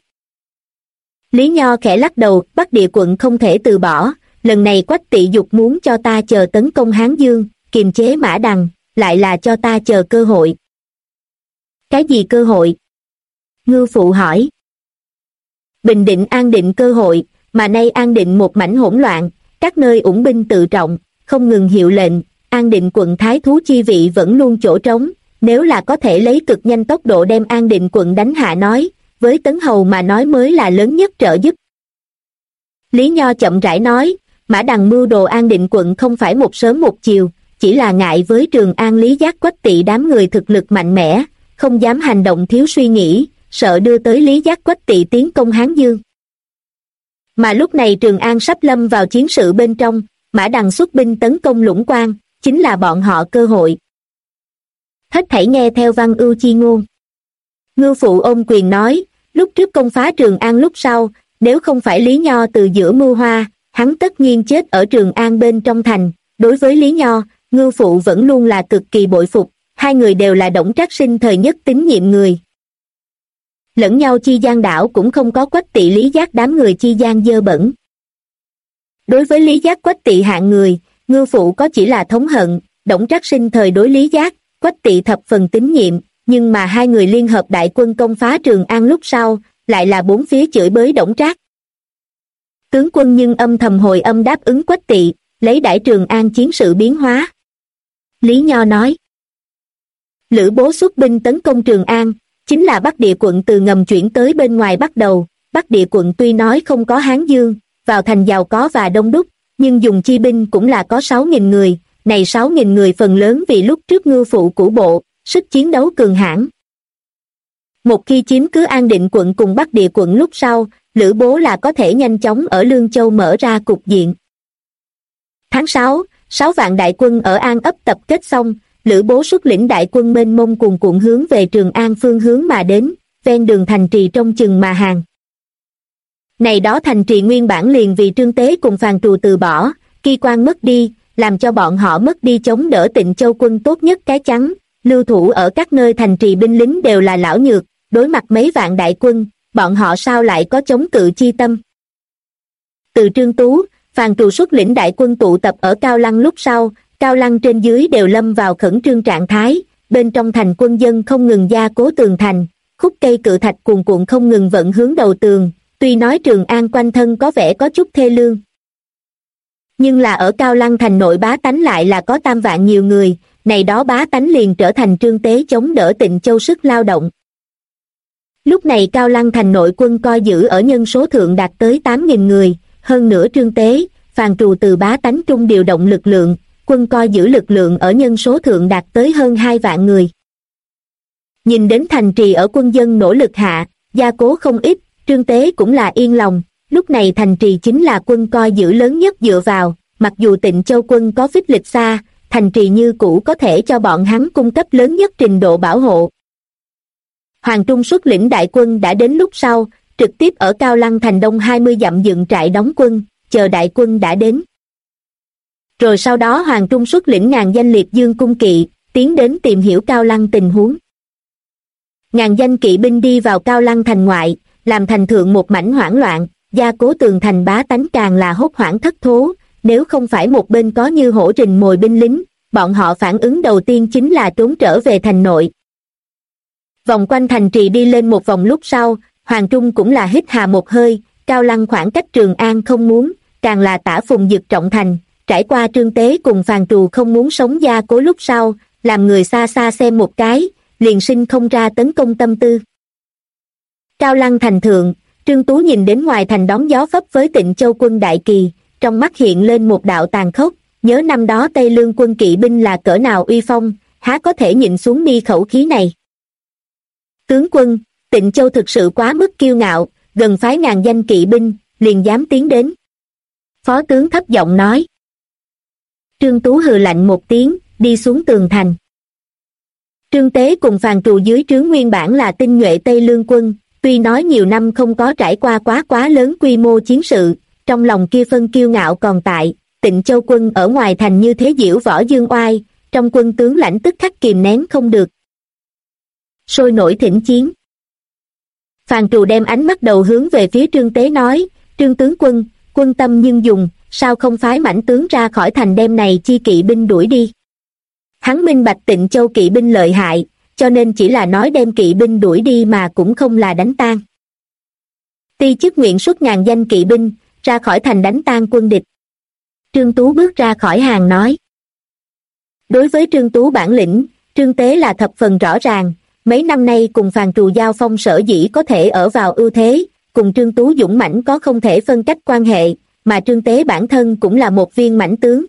B: Lý Nho khẽ lắc đầu, Bắc Địa quận không thể từ bỏ, lần này Quách Tỵ dục muốn cho ta chờ tấn công Hán Dương, kiềm chế Mã Đằng, lại là cho ta chờ cơ hội. Cái gì cơ hội? Ngưu Phụ hỏi. Bình định An Định cơ hội, mà nay An Định một mảnh hỗn loạn, các nơi ủng binh tự trọng, không ngừng hiệu lệnh, An Định quận thái thú chi vị vẫn luôn chỗ trống, nếu là có thể lấy cực nhanh tốc độ đem An Định quận đánh hạ nói, với Tấn Hầu mà nói mới là lớn nhất trợ giúp. Lý Nho chậm rãi nói, Mã Đằng mưu đồ An Định quận không phải một sớm một chiều, chỉ là ngại với Trường An Lý Giác Quách Tỵ đám người thực lực mạnh mẽ, không dám hành động thiếu suy nghĩ, sợ đưa tới Lý Giác Quách Tỵ tiến công Hán Dương. Mà lúc này Trường An sắp lâm vào chiến sự bên trong, Mã Đằng xuất binh tấn công Lũng Quan, chính là bọn họ cơ hội. Hết thảy nghe theo Văn Ưu chi ngôn. Ngưu Phụ ôm quyền nói, lúc trước công phá Trường An lúc sau, nếu không phải Lý Nho từ giữa mưu hoa, hắn tất nhiên chết ở Trường An bên trong thành. Đối với Lý Nho, Ngưu Phụ vẫn luôn là cực kỳ bội phục, hai người đều là Đổng Trác sinh thời nhất tín nhiệm người. Lẫn nhau chi gian đảo cũng không có Quách Tỵ Lý Giác đám người chi gian dơ bẩn. Đối với Lý Giác Quách Tỵ hạng người, Ngưu Phụ có chỉ là thống hận, Đổng Trác sinh thời đối Lý Giác, Quách Tỵ thập phần tín nhiệm, nhưng mà hai người liên hợp đại quân công phá Trường An lúc sau, lại là bốn phía chửi bới Đổng Trác. Tướng quân nhưng âm thầm hồi âm đáp ứng Quách Tỵ, lấy đãi Trường An chiến sự biến hóa. Lý Nho nói, Lữ Bố xuất binh tấn công Trường An, chính là Bắc Địa quận từ ngầm chuyển tới bên ngoài bắt đầu. Bắc Địa quận tuy nói không có Hán Dương, vào thành giàu có và đông đúc, nhưng dùng chi binh cũng là có 6.000 người, này 6.000 người phần lớn vì lúc trước Ngưu Phụ cũ bộ, sức chiến đấu cường hãn. Một khi chiếm cứ An Định quận cùng Bắc Địa quận lúc sau, Lữ Bố là có thể nhanh chóng ở Lương Châu mở ra cục diện. Tháng 6, 6 vạn đại quân ở An ấp tập kết xong, Lữ Bố xuất lĩnh đại quân mênh mông cuồn cuộn hướng về Trường An phương hướng mà đến, ven đường thành trì trông chừng mà hàng. Này đó thành trì nguyên bản liền vì Trương Tế cùng Phàn Trù từ bỏ, Kỳ Quan mất đi, làm cho bọn họ mất đi chống đỡ Tịnh Châu quân tốt nhất cái chắn, lưu thủ ở các nơi thành trì binh lính đều là lão nhược, đối mặt mấy vạn đại quân, bọn họ sao lại có chống cự chi tâm. Từ Trương Tú, Phàn Trù xuất lĩnh đại quân tụ tập ở Cao Lăng lúc sau, Cao Lăng trên dưới đều lâm vào khẩn trương trạng thái, bên trong thành quân dân không ngừng gia cố tường thành, khúc cây cự thạch cuồn cuộn không ngừng vận hướng đầu tường, tuy nói Trường An quanh thân có vẻ có chút thê lương. Nhưng là ở Cao Lăng thành nội bá tánh lại là có 3 vạn nhiều người, này đó bá tánh liền trở thành Trương Tế chống đỡ Tịnh Châu sức lao động. Lúc này Cao Lăng thành nội quân coi giữ ở nhân số thượng đạt tới 8.000 người, hơn nữa Trương Tế, Phàn Trù từ bá tánh trung điều động lực lượng, quân coi giữ lực lượng ở nhân số thượng đạt tới hơn 2 vạn người. Nhìn đến thành trì ở quân dân nỗ lực hạ, gia cố không ít, Trương Tế cũng là yên lòng, lúc này thành trì chính là quân coi giữ lớn nhất dựa vào, mặc dù Tịnh Châu quân có phích lịch xa, thành trì như cũ có thể cho bọn hắn cung cấp lớn nhất trình độ bảo hộ. Hoàng Trung xuất lĩnh đại quân đã đến lúc sau, trực tiếp ở Cao Lăng thành đông 20 dặm dựng trại đóng quân, chờ đại quân đã đến. Rồi sau đó Hoàng Trung xuất lĩnh ngàn danh liệt dương cung kỵ, tiến đến tìm hiểu Cao Lăng tình huống. Ngàn danh kỵ binh đi vào Cao Lăng thành ngoại, làm thành thượng một mảnh hoảng loạn, gia cố tường thành bá tánh càng là hốt hoảng thất thố, nếu không phải một bên có như hổ rình mồi binh lính, bọn họ phản ứng đầu tiên chính là trốn trở về thành nội. Vòng quanh thành trì đi lên một vòng lúc sau, Hoàng Trung cũng là hít hà một hơi, Cao Lăng khoảng cách Trường An không muốn, càng là tả phùng dực trọng thành, trải qua Trương Tế cùng Phàn Trù không muốn sống gia cố lúc sau, làm người xa xa xem một cái, liền sinh không ra tấn công tâm tư. Cao Lăng thành thượng, Trương Tú nhìn đến ngoài thành đón gió phấp với Tịnh Châu quân đại kỳ, trong mắt hiện lên một đạo tàn khốc, nhớ năm đó Tây Lương quân kỵ binh là cỡ nào uy phong, há có thể nhịn xuống mi khẩu khí này. Tướng quân, Tịnh Châu thực sự quá mức kiêu ngạo, gần phái ngàn danh kỵ binh, liền dám tiến đến. Phó tướng thấp giọng nói. Trương Tú hừ lạnh một tiếng, đi xuống tường thành. Trương Tế cùng Phàn Trù dưới trướng nguyên bản là tinh nhuệ Tây Lương quân, tuy nói nhiều năm không có trải qua quá lớn quy mô chiến sự, trong lòng kia phân kiêu ngạo còn tại, Tịnh Châu quân ở ngoài thành như thế diễu võ dương oai, trong quân tướng lãnh tức khắc kìm nén không được. Sôi nổi thỉnh chiến. Phàn Trù đem ánh mắt đầu hướng về phía Trương Tế nói, Trương tướng quân, quân tâm nhưng dùng, sao không phái mãnh tướng ra khỏi thành đem này chi kỵ binh đuổi đi. Hắn minh bạch Tịnh Châu kỵ binh lợi hại, cho nên chỉ là nói đem kỵ binh đuổi đi mà cũng không là đánh tan. Ti chức nguyện xuất ngàn danh kỵ binh, ra khỏi thành đánh tan quân địch. Trương Tú bước ra khỏi hàng nói. Đối với Trương Tú bản lĩnh, Trương Tế là thập phần rõ ràng, mấy năm nay cùng Phàn Trù giao phong sở dĩ có thể ở vào ưu thế, cùng Trương Tú dũng mãnh có không thể phân cách quan hệ, mà Trương Tế bản thân cũng là một viên mãnh tướng.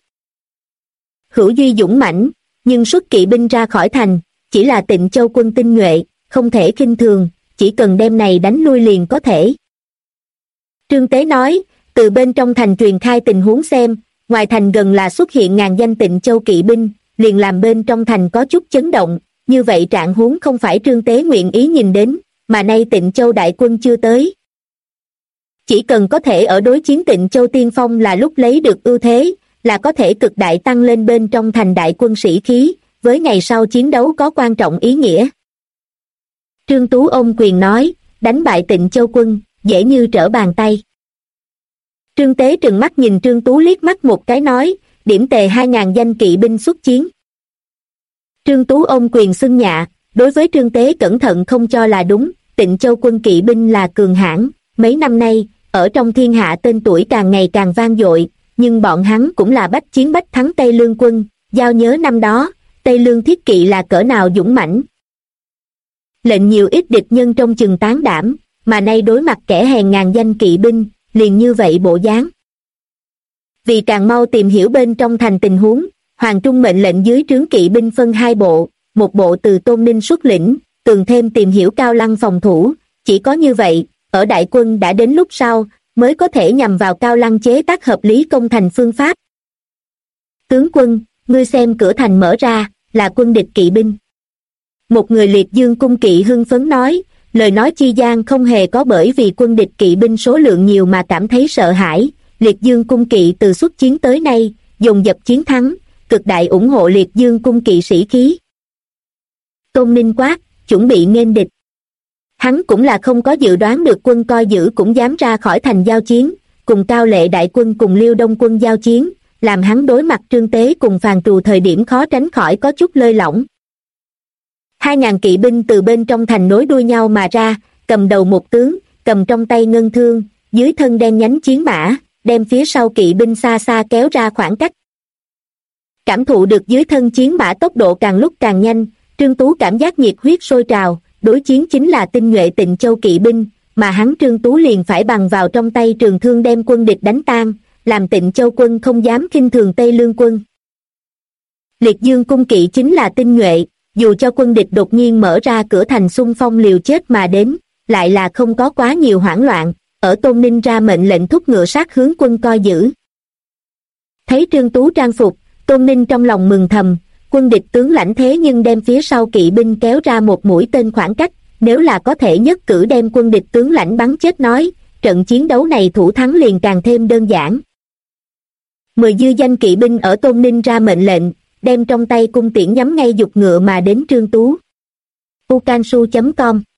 B: Hữu duy dũng mãnh, nhưng xuất kỵ binh ra khỏi thành, chỉ là Tịnh Châu quân tinh nhuệ, không thể khinh thường, chỉ cần đem này đánh lui liền có thể. Trương Tế nói, từ bên trong thành truyền khai tình huống xem, ngoài thành gần là xuất hiện ngàn danh Tịnh Châu kỵ binh, liền làm bên trong thành có chút chấn động, như vậy trạng huống không phải Trương Tế nguyện ý nhìn đến, mà nay Tịnh Châu đại quân chưa tới. Chỉ cần có thể ở đối chiến Tịnh Châu tiên phong là lúc lấy được ưu thế, là có thể cực đại tăng lên bên trong thành đại quân sĩ khí, với ngày sau chiến đấu có quan trọng ý nghĩa. Trương Tú ôm quyền nói, đánh bại Tịnh Châu quân, dễ như trở bàn tay. Trương Tế trừng mắt nhìn Trương Tú liếc mắt một cái nói, điểm tề 2.000 danh kỵ binh xuất chiến. Trương Tú ôm quyền xưng nhạ, đối với Trương Tế cẩn thận không cho là đúng, Tịnh Châu quân kỵ binh là cường hãn, mấy năm nay, ở trong thiên hạ tên tuổi càng ngày càng vang dội, nhưng bọn hắn cũng là bách chiến bách thắng Tây Lương quân, giao nhớ năm đó, Tây Lương thiết kỵ là cỡ nào dũng mãnh. Lệnh nhiều ít địch nhân trong chừng tán đảm, mà nay đối mặt kẻ hèn ngàn danh kỵ binh, liền như vậy bộ dáng. Vì càng mau tìm hiểu bên trong thành tình huống, Hoàng Trung mệnh lệnh dưới trướng kỵ binh phân 2 bộ, một bộ từ Tôn Ninh xuất lĩnh, tường thêm tìm hiểu Cao Lăng phòng thủ, chỉ có như vậy, ở đại quân đã đến lúc sau, mới có thể nhằm vào Cao Lăng chế tác hợp lý công thành phương pháp. Tướng quân, ngươi xem cửa thành mở ra, là quân địch kỵ binh. Một người liệt dương cung kỵ hưng phấn nói, lời nói chi gian không hề có bởi vì quân địch kỵ binh số lượng nhiều mà cảm thấy sợ hãi. Liệt dương cung kỵ từ xuất chiến tới nay, dồn dập chiến thắng, cực đại ủng hộ liệt dương cung kỵ sĩ khí. Tôn Ninh quát, chuẩn bị nghênh địch. Hắn cũng là không có dự đoán được quân coi giữ cũng dám ra khỏi thành giao chiến, cùng Cao Lệ đại quân cùng Liêu Đông quân giao chiến, làm hắn đối mặt Trương Tế cùng Phàn Trù thời điểm khó tránh khỏi có chút lơi lỏng. 2.000 kỵ binh từ bên trong thành nối đuôi nhau mà ra, cầm đầu một tướng, cầm trong tay ngân thương, dưới thân đen nhánh chiến mã, đem phía sau kỵ binh xa xa kéo ra khoảng cách. Cảm thụ được dưới thân chiến mã tốc độ càng lúc càng nhanh, Trương Tú cảm giác nhiệt huyết sôi trào, đối chiến chính là tinh nhuệ Tịnh Châu kỵ binh, mà hắn Trương Tú liền phải bằng vào trong tay trường thương đem quân địch đánh tan, làm Tịnh Châu quân không dám khinh thường Tây Lương quân. Liệt dương cung kỵ chính là tinh nhuệ, dù cho quân địch đột nhiên mở ra cửa thành xung phong liều chết mà đến, lại là không có quá nhiều hoảng loạn, ở Tôn Ninh ra mệnh lệnh thúc ngựa sát hướng quân coi giữ. Thấy Trương Tú trang phục, Tôn Ninh trong lòng mừng thầm, quân địch tướng lãnh thế nhưng đem phía sau kỵ binh kéo ra một mũi tên khoảng cách, nếu là có thể nhất cử đem quân địch tướng lãnh bắn chết nói, trận chiến đấu này thủ thắng liền càng thêm đơn giản. 10 dư danh kỵ binh ở Tôn Ninh ra mệnh lệnh, đem trong tay cung tiễn nhắm ngay giục ngựa mà đến Trương Tú. ucansu.com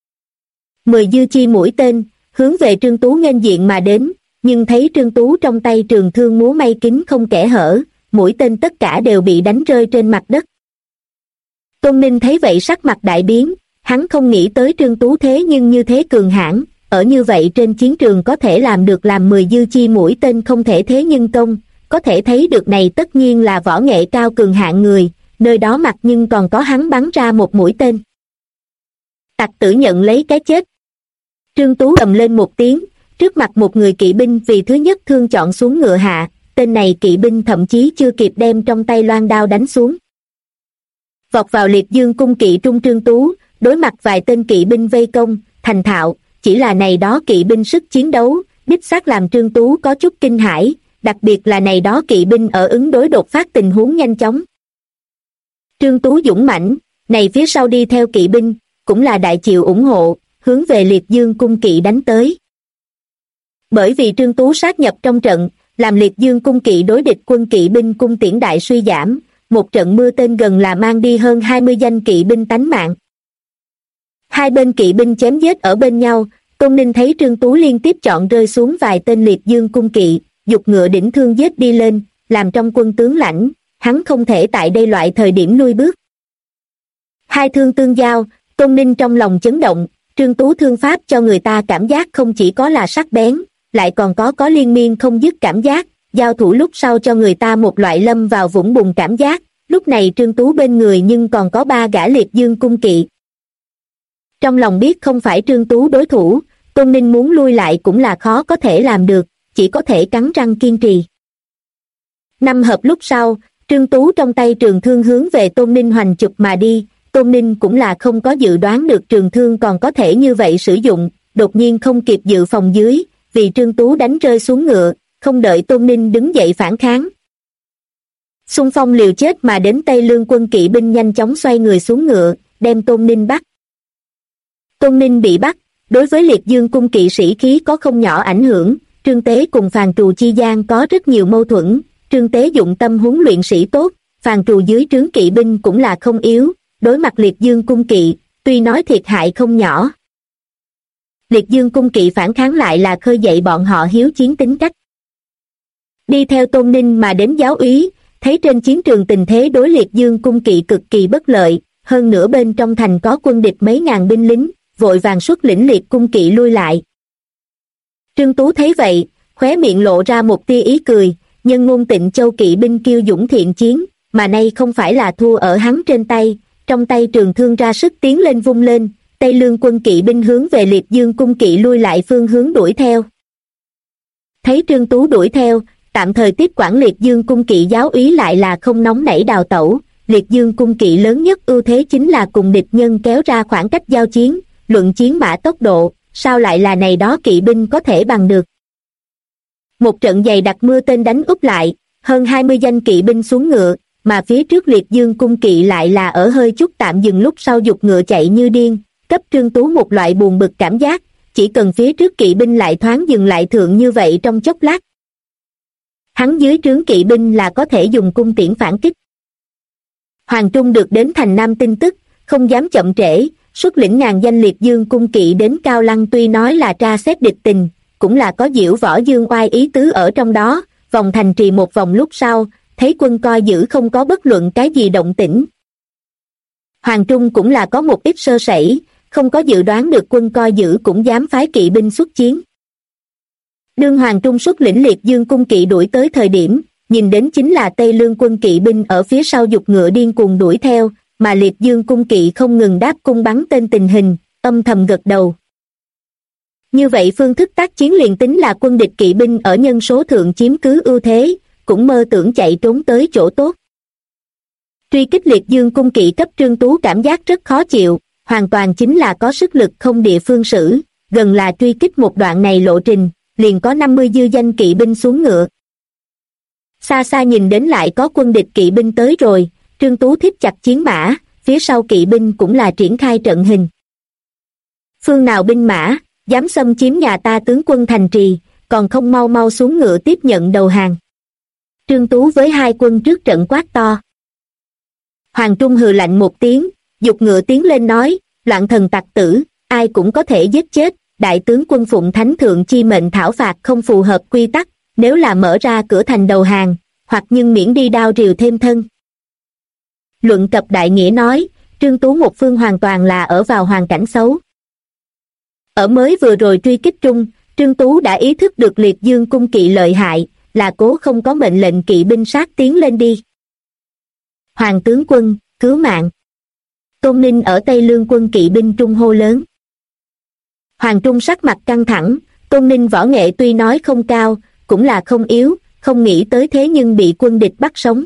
B: 10 dư chi mũi tên, hướng về Trương Tú nghênh diện mà đến, nhưng thấy Trương Tú trong tay trường thương múa may kín không kẽ hở, mũi tên tất cả đều bị đánh rơi trên mặt đất. Tôn Ninh thấy vậy sắc mặt đại biến, hắn không nghĩ tới Trương Tú thế nhưng như thế cường hãn, ở như vậy trên chiến trường có thể làm được làm 10 dư chi mũi tên không thể thế nhưng công, có thể thấy được này tất nhiên là võ nghệ cao cường hạng người, nơi đó mặt nhưng còn có hắn bắn ra một mũi tên. Tặc tử nhận lấy cái chết. Trương Tú gầm lên một tiếng, trước mặt một người kỵ binh vì thứ nhất thương chọn xuống ngựa hạ, tên này kỵ binh thậm chí chưa kịp đem trong tay loan đao đánh xuống. Vọt vào liệt dương cung kỵ trung Trương Tú, đối mặt vài tên kỵ binh vây công, thành thạo, chỉ là này đó kỵ binh sức chiến đấu, đích xác làm Trương Tú có chút kinh hãi, đặc biệt là này đó kỵ binh ở ứng đối đột phát tình huống nhanh chóng. Trương Tú dũng mãnh, này phía sau đi theo kỵ binh, cũng là đại chịu ủng hộ, hướng về liệt dương cung kỵ đánh tới. Bởi vì Trương Tú sát nhập trong trận, làm liệt dương cung kỵ đối địch quân kỵ binh cung tiễn đại suy giảm, một trận mưa tên gần là mang đi hơn 20 danh kỵ binh tánh mạng. Hai bên kỵ binh chém giết ở bên nhau, Tôn Ninh thấy Trương Tú liên tiếp chọn rơi xuống vài tên liệt dương cung kỵ, giục ngựa đỉnh thương giết đi lên, làm trong quân tướng lãnh, hắn không thể tại đây loại thời điểm lui bước. Hai thương tương giao, Tôn Ninh trong lòng chấn động, Trương Tú thương pháp cho người ta cảm giác không chỉ có là sắc bén, lại còn có liên miên không dứt cảm giác, giao thủ lúc sau cho người ta một loại lâm vào vũng bùn cảm giác, lúc này Trương Tú bên người nhưng còn có 3 gã liệt dương cung kỵ. Trong lòng biết không phải Trương Tú đối thủ, Tôn Ninh muốn lui lại cũng là khó có thể làm được, chỉ có thể cắn răng kiên trì. 5 hợp lúc sau, Trương Tú trong tay trường thương hướng về Tôn Ninh hoành chụp mà đi, Tôn Ninh cũng là không có dự đoán được trường thương còn có thể như vậy sử dụng, đột nhiên không kịp dự phòng dưới, vì Trương Tú đánh rơi xuống ngựa, không đợi Tôn Ninh đứng dậy phản kháng. Xung phong liều chết mà đến Tây Lương quân kỵ binh nhanh chóng xoay người xuống ngựa, đem Tôn Ninh bắt. Tôn Ninh bị bắt, đối với liệt dương cung kỵ sĩ khí có không nhỏ ảnh hưởng, Trương Tế cùng Phàn Trù chi gian có rất nhiều mâu thuẫn, Trương Tế dụng tâm huấn luyện sĩ tốt, Phàn Trù dưới trướng kỵ binh cũng là không yếu, đối mặt liệt dương cung kỵ, tuy nói thiệt hại không nhỏ. Liệt dương cung kỵ phản kháng lại là khơi dậy bọn họ hiếu chiến tính cách. Đi theo Tôn Ninh mà đến giáo úy, thấy trên chiến trường tình thế đối liệt dương cung kỵ cực kỳ bất lợi, hơn nữa bên trong thành có quân địch mấy ngàn binh lính, vội vàng xuất lĩnh liệt cung kỵ lui lại. Trương Tú thấy vậy, khóe miệng lộ ra một tia ý cười, nhân ngôn Tịnh Châu kỵ binh kiêu dũng thiện chiến, mà nay không phải là thua ở hắn trên tay, trong tay trường thương ra sức tiến lên vung lên, Tây Lương quân kỵ binh hướng về liệt dương cung kỵ lui lại phương hướng đuổi theo. Thấy Trương Tú đuổi theo, tạm thời tiếp quản liệt dương cung kỵ giáo úy lại là không nóng nảy đào tẩu, liệt dương cung kỵ lớn nhất ưu thế chính là cùng địch nhân kéo ra khoảng cách giao chiến, luận chiến mã tốc độ, sao lại là này đó kỵ binh có thể bằng được. Một trận dày đặc mưa tên đánh úp lại, hơn 20 danh kỵ binh xuống ngựa, mà phía trước Liệt Dương cung kỵ lại là ở hơi chút tạm dừng lúc sau giục ngựa chạy như điên, cấp Trương Tú một loại buồn bực cảm giác, chỉ cần phía trước kỵ binh lại thoáng dừng lại thượng như vậy trong chốc lát. Hắn dưới trướng kỵ binh là có thể dùng cung tiễn phản kích. Hoàng Trung được đến thành Nam tin tức, không dám chậm trễ, xuất lĩnh ngàn danh Liệt Dương cung kỵ đến Cao Lăng, tuy nói là tra xét địch tình, cũng là có diễu võ dương oai ý tứ ở trong đó, vòng thành trì một vòng lúc sau, thấy quân coi giữ không có bất luận cái gì động tĩnh. Hoàng Trung cũng là có một ít sơ sẩy, không có dự đoán được quân coi giữ cũng dám phái kỵ binh xuất chiến. Đương Hoàng Trung xuất lĩnh Liệt Dương cung kỵ đuổi tới thời điểm, nhìn đến chính là Tây Lương quân kỵ binh ở phía sau giục ngựa điên cuồng đuổi theo, mà Liệt Dương cung kỵ không ngừng đáp cung bắn tên tình hình, âm thầm gật đầu. Như vậy phương thức tác chiến liền tính là quân địch kỵ binh ở nhân số thượng chiếm cứ ưu thế, cũng mơ tưởng chạy trốn tới chỗ tốt. Truy kích Liệt Dương cung kỵ cấp Trương Tú cảm giác rất khó chịu, hoàn toàn chính là có sức lực không địa phương sử, gần là truy kích một đoạn này lộ trình, liền có 50 dư danh kỵ binh xuống ngựa. Xa xa nhìn đến lại có quân địch kỵ binh tới rồi, Trương Tú thít chặt chiến mã, phía sau kỵ binh cũng là triển khai trận hình. Phương nào binh mã, dám xâm chiếm nhà ta tướng quân thành trì, còn không mau mau xuống ngựa tiếp nhận đầu hàng. Trương Tú với hai quân trước trận quát to. Hoàng Trung hừ lạnh một tiếng, giục ngựa tiến lên nói, loạn thần tặc tử, ai cũng có thể giết chết, đại tướng quân phụng thánh thượng chi mệnh thảo phạt không phù hợp quy tắc, nếu là mở ra cửa thành đầu hàng, hoặc nhưng miễn đi đao rìu thêm thân. Luận cập đại nghĩa nói, Trương Tú một phương hoàn toàn là ở vào hoàn cảnh xấu. Ở mới vừa rồi truy kích trung, Trương Tú đã ý thức được Liệt Dương cung kỵ lợi hại, là cố không có mệnh lệnh kỵ binh sát tiến lên đi. Hoàng tướng quân, cứu mạng. Tôn Ninh ở Tây Lương quân kỵ binh trung hô lớn. Hoàng Trung sắc mặt căng thẳng, Tôn Ninh võ nghệ tuy nói không cao, cũng là không yếu, không nghĩ tới thế nhưng bị quân địch bắt sống.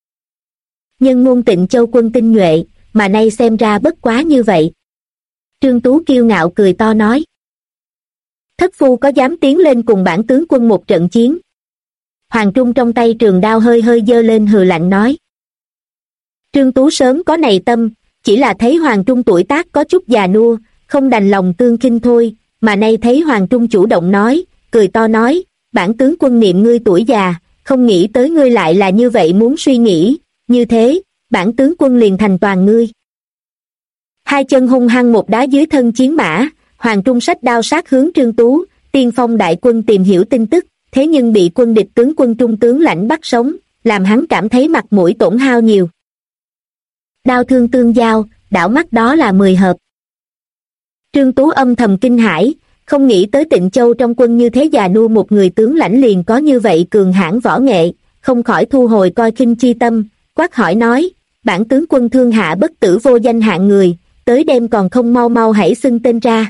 B: Nhân ngôn Tịnh Châu quân tinh nhuệ, mà nay xem ra bất quá như vậy. Trương Tú kiêu ngạo cười to nói. Thất phu có dám tiến lên cùng bản tướng quân một trận chiến? Hoàng Trung trong tay trường đao hơi hơi giơ lên hừ lạnh nói. Trương Tú sớm có này tâm, chỉ là thấy Hoàng Trung tuổi tác có chút già nua, không đành lòng tương khinh thôi, mà nay thấy Hoàng Trung chủ động nói, cười to nói, bản tướng quân niệm ngươi tuổi già, không nghĩ tới ngươi lại là như vậy muốn suy nghĩ, như thế, bản tướng quân liền thành toàn ngươi. Hai chân hung hăng một đá dưới thân chiến mã, Hoàng Trung xách đao sát hướng Trương Tú, tiên phong đại quân tìm hiểu tin tức, thế nhưng bị quân địch tướng quân trung tướng lãnh bắt sống, làm hắn cảm thấy mặt mũi tổn hao nhiều. Đao thương tương giao, đảo mắt đó là 10 hợp. Trương Tú âm thầm kinh hãi, không nghĩ tới Tịnh Châu trong quân như thế già nua một người tướng lãnh liền có như vậy cường hãn võ nghệ, không khỏi thu hồi coi khinh chi tâm, quát hỏi nói, bản tướng quân thương hạ bất tử vô danh hạng người, tới đêm còn không mau mau hãy xưng tên ra.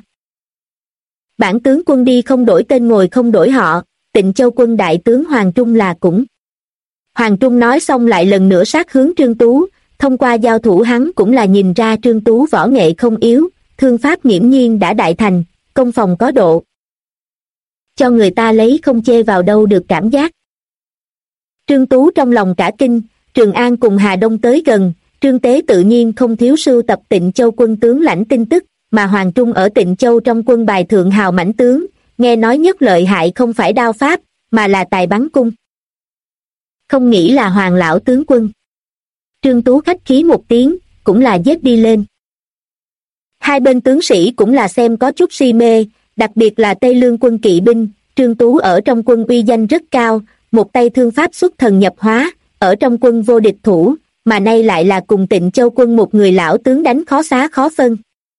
B: Bản tướng quân đi không đổi tên ngồi không đổi họ, Tịnh Châu quân đại tướng Hoàng Trung là cũng. Hoàng Trung nói xong lại lần nữa sát hướng Trương Tú, thông qua giao thủ hắn cũng là nhìn ra Trương Tú võ nghệ không yếu, thương pháp nghiễm nhiên đã đại thành, công phòng có độ. Cho người ta lấy không chê vào đâu được cảm giác. Trương Tú trong lòng cả kinh, Trường An cùng Hà Đông tới gần, Trương Tế tự nhiên không thiếu sưu tập Tịnh Châu quân tướng lãnh tin tức, mà Hoàng Trung ở Tịnh Châu trong quân bài thượng hào mãnh tướng, nghe nói nhất lợi hại không phải đao pháp, mà là tài bắn cung. Không nghĩ là Hoàng lão tướng quân. Trương Tú khách khí một tiếng, cũng là giết đi lên. Hai bên tướng sĩ cũng là xem có chút si mê, đặc biệt là Tây Lương quân kỵ binh, Trương Tú ở trong quân uy danh rất cao, một tay thương pháp xuất thần nhập hóa, ở trong quân vô địch thủ, mà nay lại là cùng Tịnh Châu quân một người lão tướng đánh khó xá khó phân.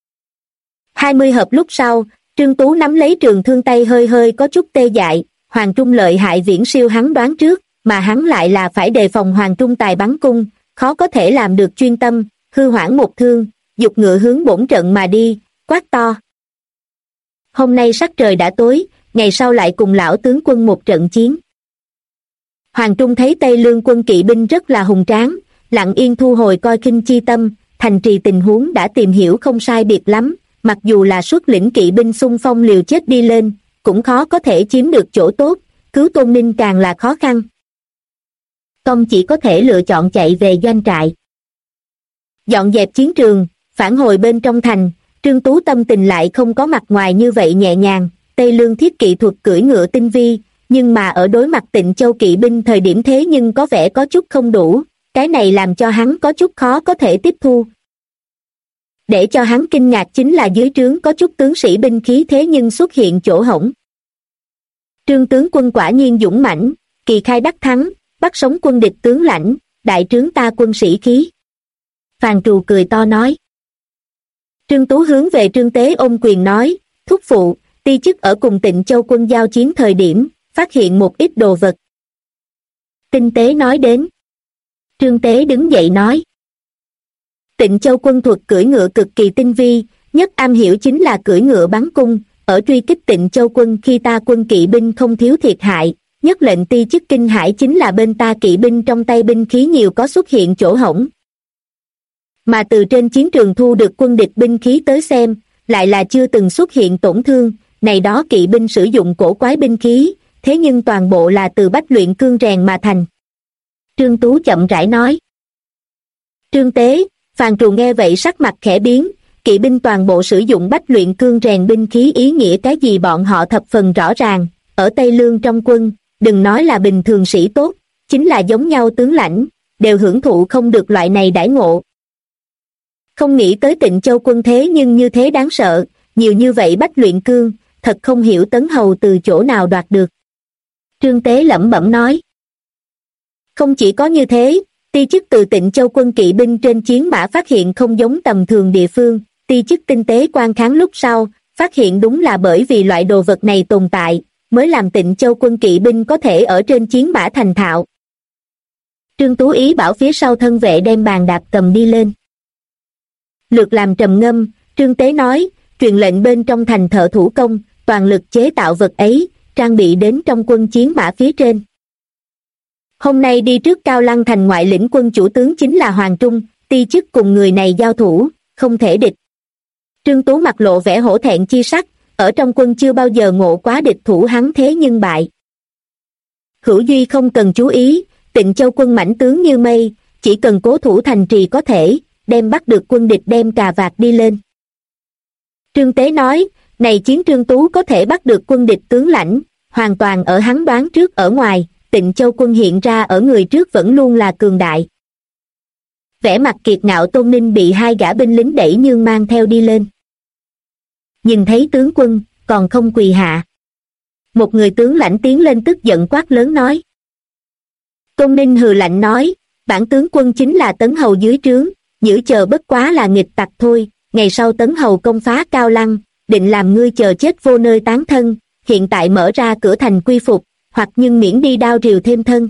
B: 20 hợp lúc sau, Trương Tú nắm lấy trường thương tay hơi hơi có chút tê dại, Hoàng Trung lợi hại viễn siêu hắn đoán trước, mà hắn lại là phải đề phòng Hoàng Trung tài bắn cung, khó có thể làm được chuyên tâm, hư hoảng một thương, giục ngựa hướng bổn trận mà đi, quát to. Hôm nay sắc trời đã tối, ngày sau lại cùng lão tướng quân một trận chiến. Hoàng Trung thấy Tây Lương quân kỵ binh rất là hùng tráng, lặng yên thu hồi coi khinh chi tâm, thành trì tình huống đã tìm hiểu không sai biệt lắm, mặc dù là xuất lĩnh kỵ binh xung phong liều chết đi lên, cũng khó có thể chiếm được chỗ tốt, cứu Tôn Ninh càng là khó khăn. Công chỉ có thể lựa chọn chạy về doanh trại. Dọn dẹp chiến trường, phản hồi bên trong thành, Trương Tú tâm tình lại không có mặt ngoài như vậy nhẹ nhàng. Tây Lương thiết kỵ thuật cưỡi ngựa tinh vi, nhưng mà ở đối mặt Tịnh Châu kỵ binh thời điểm thế nhưng có vẻ có chút không đủ, cái này làm cho hắn có chút khó có thể tiếp thu. Để cho hắn kinh ngạc chính là dưới trướng có chút tướng sĩ binh khí thế nhưng xuất hiện chỗ hổng. Trương tướng quân quả nhiên dũng mãnh, kỳ khai đắc thắng, bắt sống quân địch tướng lãnh, đại trướng ta quân sĩ khí. Phàn Trù cười to nói. Trương Tú hướng về Trương Tế ôm quyền nói, thúc phụ, ti chức ở cùng Tịnh Châu quân giao chiến thời điểm, phát hiện một ít đồ vật. Tinh Tế nói đến. Trương Tế đứng dậy nói. Tịnh Châu quân thuật cưỡi ngựa cực kỳ tinh vi, nhất am hiểu chính là cưỡi ngựa bắn cung, ở truy kích Tịnh Châu quân khi ta quân kỵ binh không thiếu thiệt hại, nhất lệnh ti chức kinh hãi chính là bên ta kỵ binh trong tay binh khí nhiều có xuất hiện chỗ hổng. Mà từ trên chiến trường thu được quân địch binh khí tới xem, lại là chưa từng xuất hiện tổn thương, này đó kỵ binh sử dụng cổ quái binh khí, thế nhưng toàn bộ là từ bách luyện cương rèn mà thành. Trương Tú chậm rãi nói. Trương Tế, Phàn Trù nghe vậy sắc mặt khẽ biến, kỵ binh toàn bộ sử dụng bách luyện cương rèn binh khí ý nghĩa cái gì bọn họ thập phần rõ ràng, ở Tây Lương trong quân, đừng nói là bình thường sĩ tốt, chính là giống nhau tướng lãnh, đều hưởng thụ không được loại này đãi ngộ. Không nghĩ tới Tịnh Châu quân thế nhưng như thế đáng sợ, nhiều như vậy bách luyện cương, thật không hiểu Tấn Hầu từ chỗ nào đoạt được. Trương Tế lẩm bẩm nói. Không chỉ có như thế, ti chức từ Tịnh Châu quân kỵ binh trên chiến mã phát hiện không giống tầm thường địa phương, ti chức tinh tế quan kháng lúc sau, phát hiện đúng là bởi vì loại đồ vật này tồn tại, mới làm Tịnh Châu quân kỵ binh có thể ở trên chiến mã thành thạo. Trương Tú ý bảo phía sau thân vệ đem bàn đạp cầm đi lên. Lược làm trầm ngâm, Trương Tế nói, truyền lệnh bên trong thành thợ thủ công, toàn lực chế tạo vật ấy, trang bị đến trong quân chiến mã phía trên. Hôm nay đi trước Cao Lăng thành ngoại lĩnh quân chủ tướng chính là Hoàng Trung, ti chức cùng người này giao thủ, không thể địch. Trương Tú mặt lộ vẻ hổ thẹn chi sắc, ở trong quân chưa bao giờ ngộ quá địch thủ hắn thế nhưng bại. Hữu Duy không cần chú ý, Tịnh Châu quân mãnh tướng như mây, chỉ cần cố thủ thành trì có thể, đem bắt được quân địch đem cà vạt đi lên. Trương Tế nói, này chiến Trương Tú có thể bắt được quân địch tướng lãnh, hoàn toàn ở hắn đoán trước ở ngoài, Tịnh Châu quân hiện ra ở người trước vẫn luôn là cường đại. Vẻ mặt kiệt ngạo Tôn Ninh bị hai gã binh lính đẩy nhưng mang theo đi lên. Nhìn thấy tướng quân, còn không quỳ hạ. Một người tướng lãnh tiến lên tức giận quát lớn nói. Tôn Ninh hừ lạnh nói, bản tướng quân chính là Tấn Hầu dưới trướng, giữ chờ bất quá là nghịch tặc thôi, ngày sau Tấn Hầu công phá Cao Lăng, định làm ngươi chờ chết vô nơi tán thân, hiện tại mở ra cửa thành quy phục, hoặc nhưng miễn đi đao rìu thêm thân.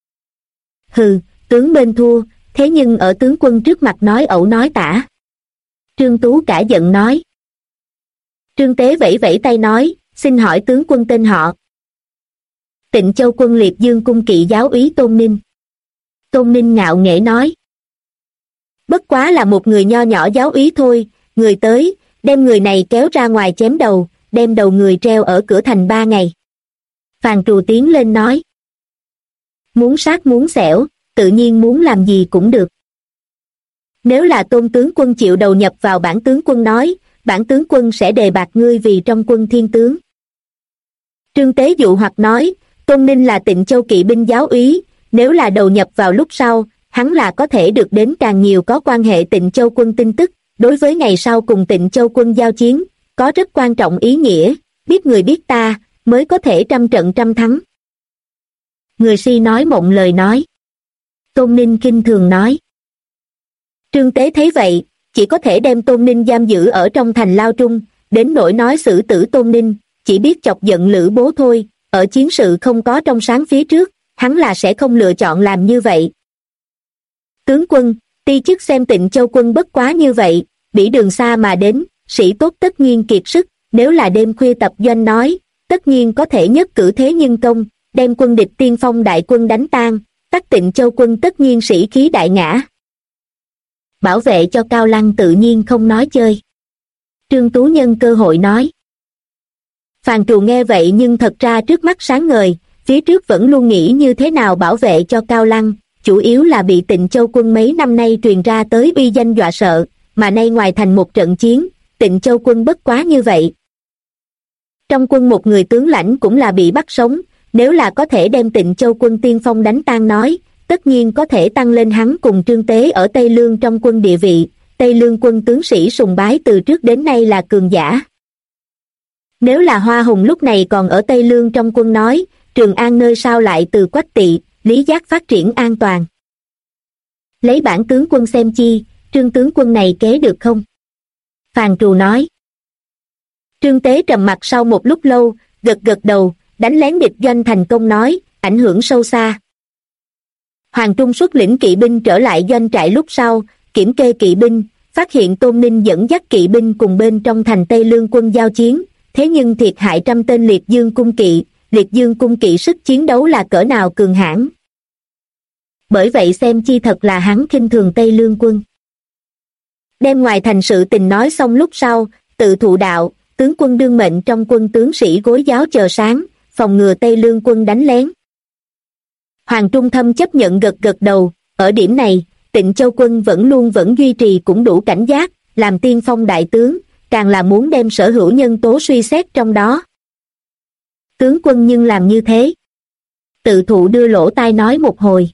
B: Hừ, tướng bên thua, thế nhưng ở tướng quân trước mặt nói ẩu nói tả. Trương Tú cả giận nói. Trương Tế vẫy vẫy tay nói, xin hỏi tướng quân tên họ. Tịnh Châu quân Liệt Dương cung kỵ giáo úy Tôn Ninh. Tôn Ninh ngạo nghễ nói. Bất quá là một người nho nhỏ giáo úy thôi, người tới, đem người này kéo ra ngoài chém đầu, đem đầu người treo ở cửa thành 3 ngày. Phàn Trù tiến lên nói. Muốn sát muốn xẻo, tự nhiên muốn làm gì cũng được. Nếu là Tôn tướng quân chịu đầu nhập vào bản tướng quân nói, bản tướng quân sẽ đề bạt ngươi vì trong quân thiên tướng. Trương Tế dụ hoặc nói, Tôn Ninh là Tịnh Châu kỵ binh giáo úy, nếu là đầu nhập vào lúc sau, hắn là có thể được đến càng nhiều có quan hệ Tịnh Châu quân tin tức, đối với ngày sau cùng Tịnh Châu quân giao chiến, có rất quan trọng ý nghĩa, biết người biết ta, mới có thể trăm trận trăm thắng. Người si nói mộng lời nói. Tôn Ninh khinh thường nói. Trương Tế thấy vậy, chỉ có thể đem Tôn Ninh giam giữ ở trong thành lao trung, đến nỗi nói xử tử Tôn Ninh, chỉ biết chọc giận Lữ Bố thôi, ở chiến sự không có trong sáng phía trước, hắn là sẽ không lựa chọn làm như vậy. Tướng quân, ti chức xem Tịnh Châu quân bất quá như vậy, bỉ đường xa mà đến, sĩ tốt tất nhiên kiệt sức, nếu là đêm khuya tập doanh nói, tất nhiên có thể nhất cử thế nhưng công, đem quân địch tiên phong đại quân đánh tan, tắc Tịnh Châu quân tất nhiên sĩ khí đại ngã. Bảo vệ cho Cao Lăng tự nhiên không nói chơi. Trương Tú nhân cơ hội nói. Phàn Trù nghe vậy nhưng thật ra trước mắt sáng ngời, phía trước vẫn luôn nghĩ như thế nào bảo vệ cho Cao Lăng, chủ yếu là bị Tịnh Châu quân mấy năm nay truyền ra tới uy danh dọa sợ, mà nay ngoài thành một trận chiến, Tịnh Châu quân bất quá như vậy. Trong quân một người tướng lãnh cũng là bị bắt sống, nếu là có thể đem Tịnh Châu quân tiên phong đánh tan nói, tất nhiên có thể tăng lên hắn cùng Trương Tế ở Tây Lương trong quân địa vị. Tây Lương quân tướng sĩ sùng bái từ trước đến nay là cường giả. Nếu là Hoa Hùng lúc này còn ở Tây Lương trong quân nói, Trường An nơi sao lại từ Quách Tỵ, Lý Giác phát triển an toàn. Lấy bản tướng quân xem chi, Trương tướng quân này kế được không? Phàn Trù nói. Trương Tế trầm mặt sau một lúc lâu, gật gật đầu, đánh lén địch doanh thành công nói, ảnh hưởng sâu xa. Hoàng Trung xuất lĩnh kỵ binh trở lại doanh trại lúc sau, kiểm kê kỵ binh, phát hiện Tôn Ninh dẫn dắt kỵ binh cùng bên trong thành Tây Lương quân giao chiến, thế nhưng thiệt hại 100 tên Liệt Dương cung kỵ, Liệt Dương cung kỵ sức chiến đấu là cỡ nào cường hãn. Bởi vậy xem chi thật là hắn khinh thường Tây Lương quân. Đem ngoài thành sự tình nói xong lúc sau, tự thụ đạo, tướng quân đương mệnh trong quân tướng sĩ gối giáo chờ sáng, phòng ngừa Tây Lương quân đánh lén. Hoàng Trung Thâm chấp nhận gật gật đầu, ở điểm này, Tịnh Châu quân vẫn duy trì cũng đủ cảnh giác, làm tiên phong đại tướng, càng là muốn đem sở hữu nhân tố suy xét trong đó. Tướng quân nhưng làm như thế. Tự thụ đưa lỗ tai nói một hồi.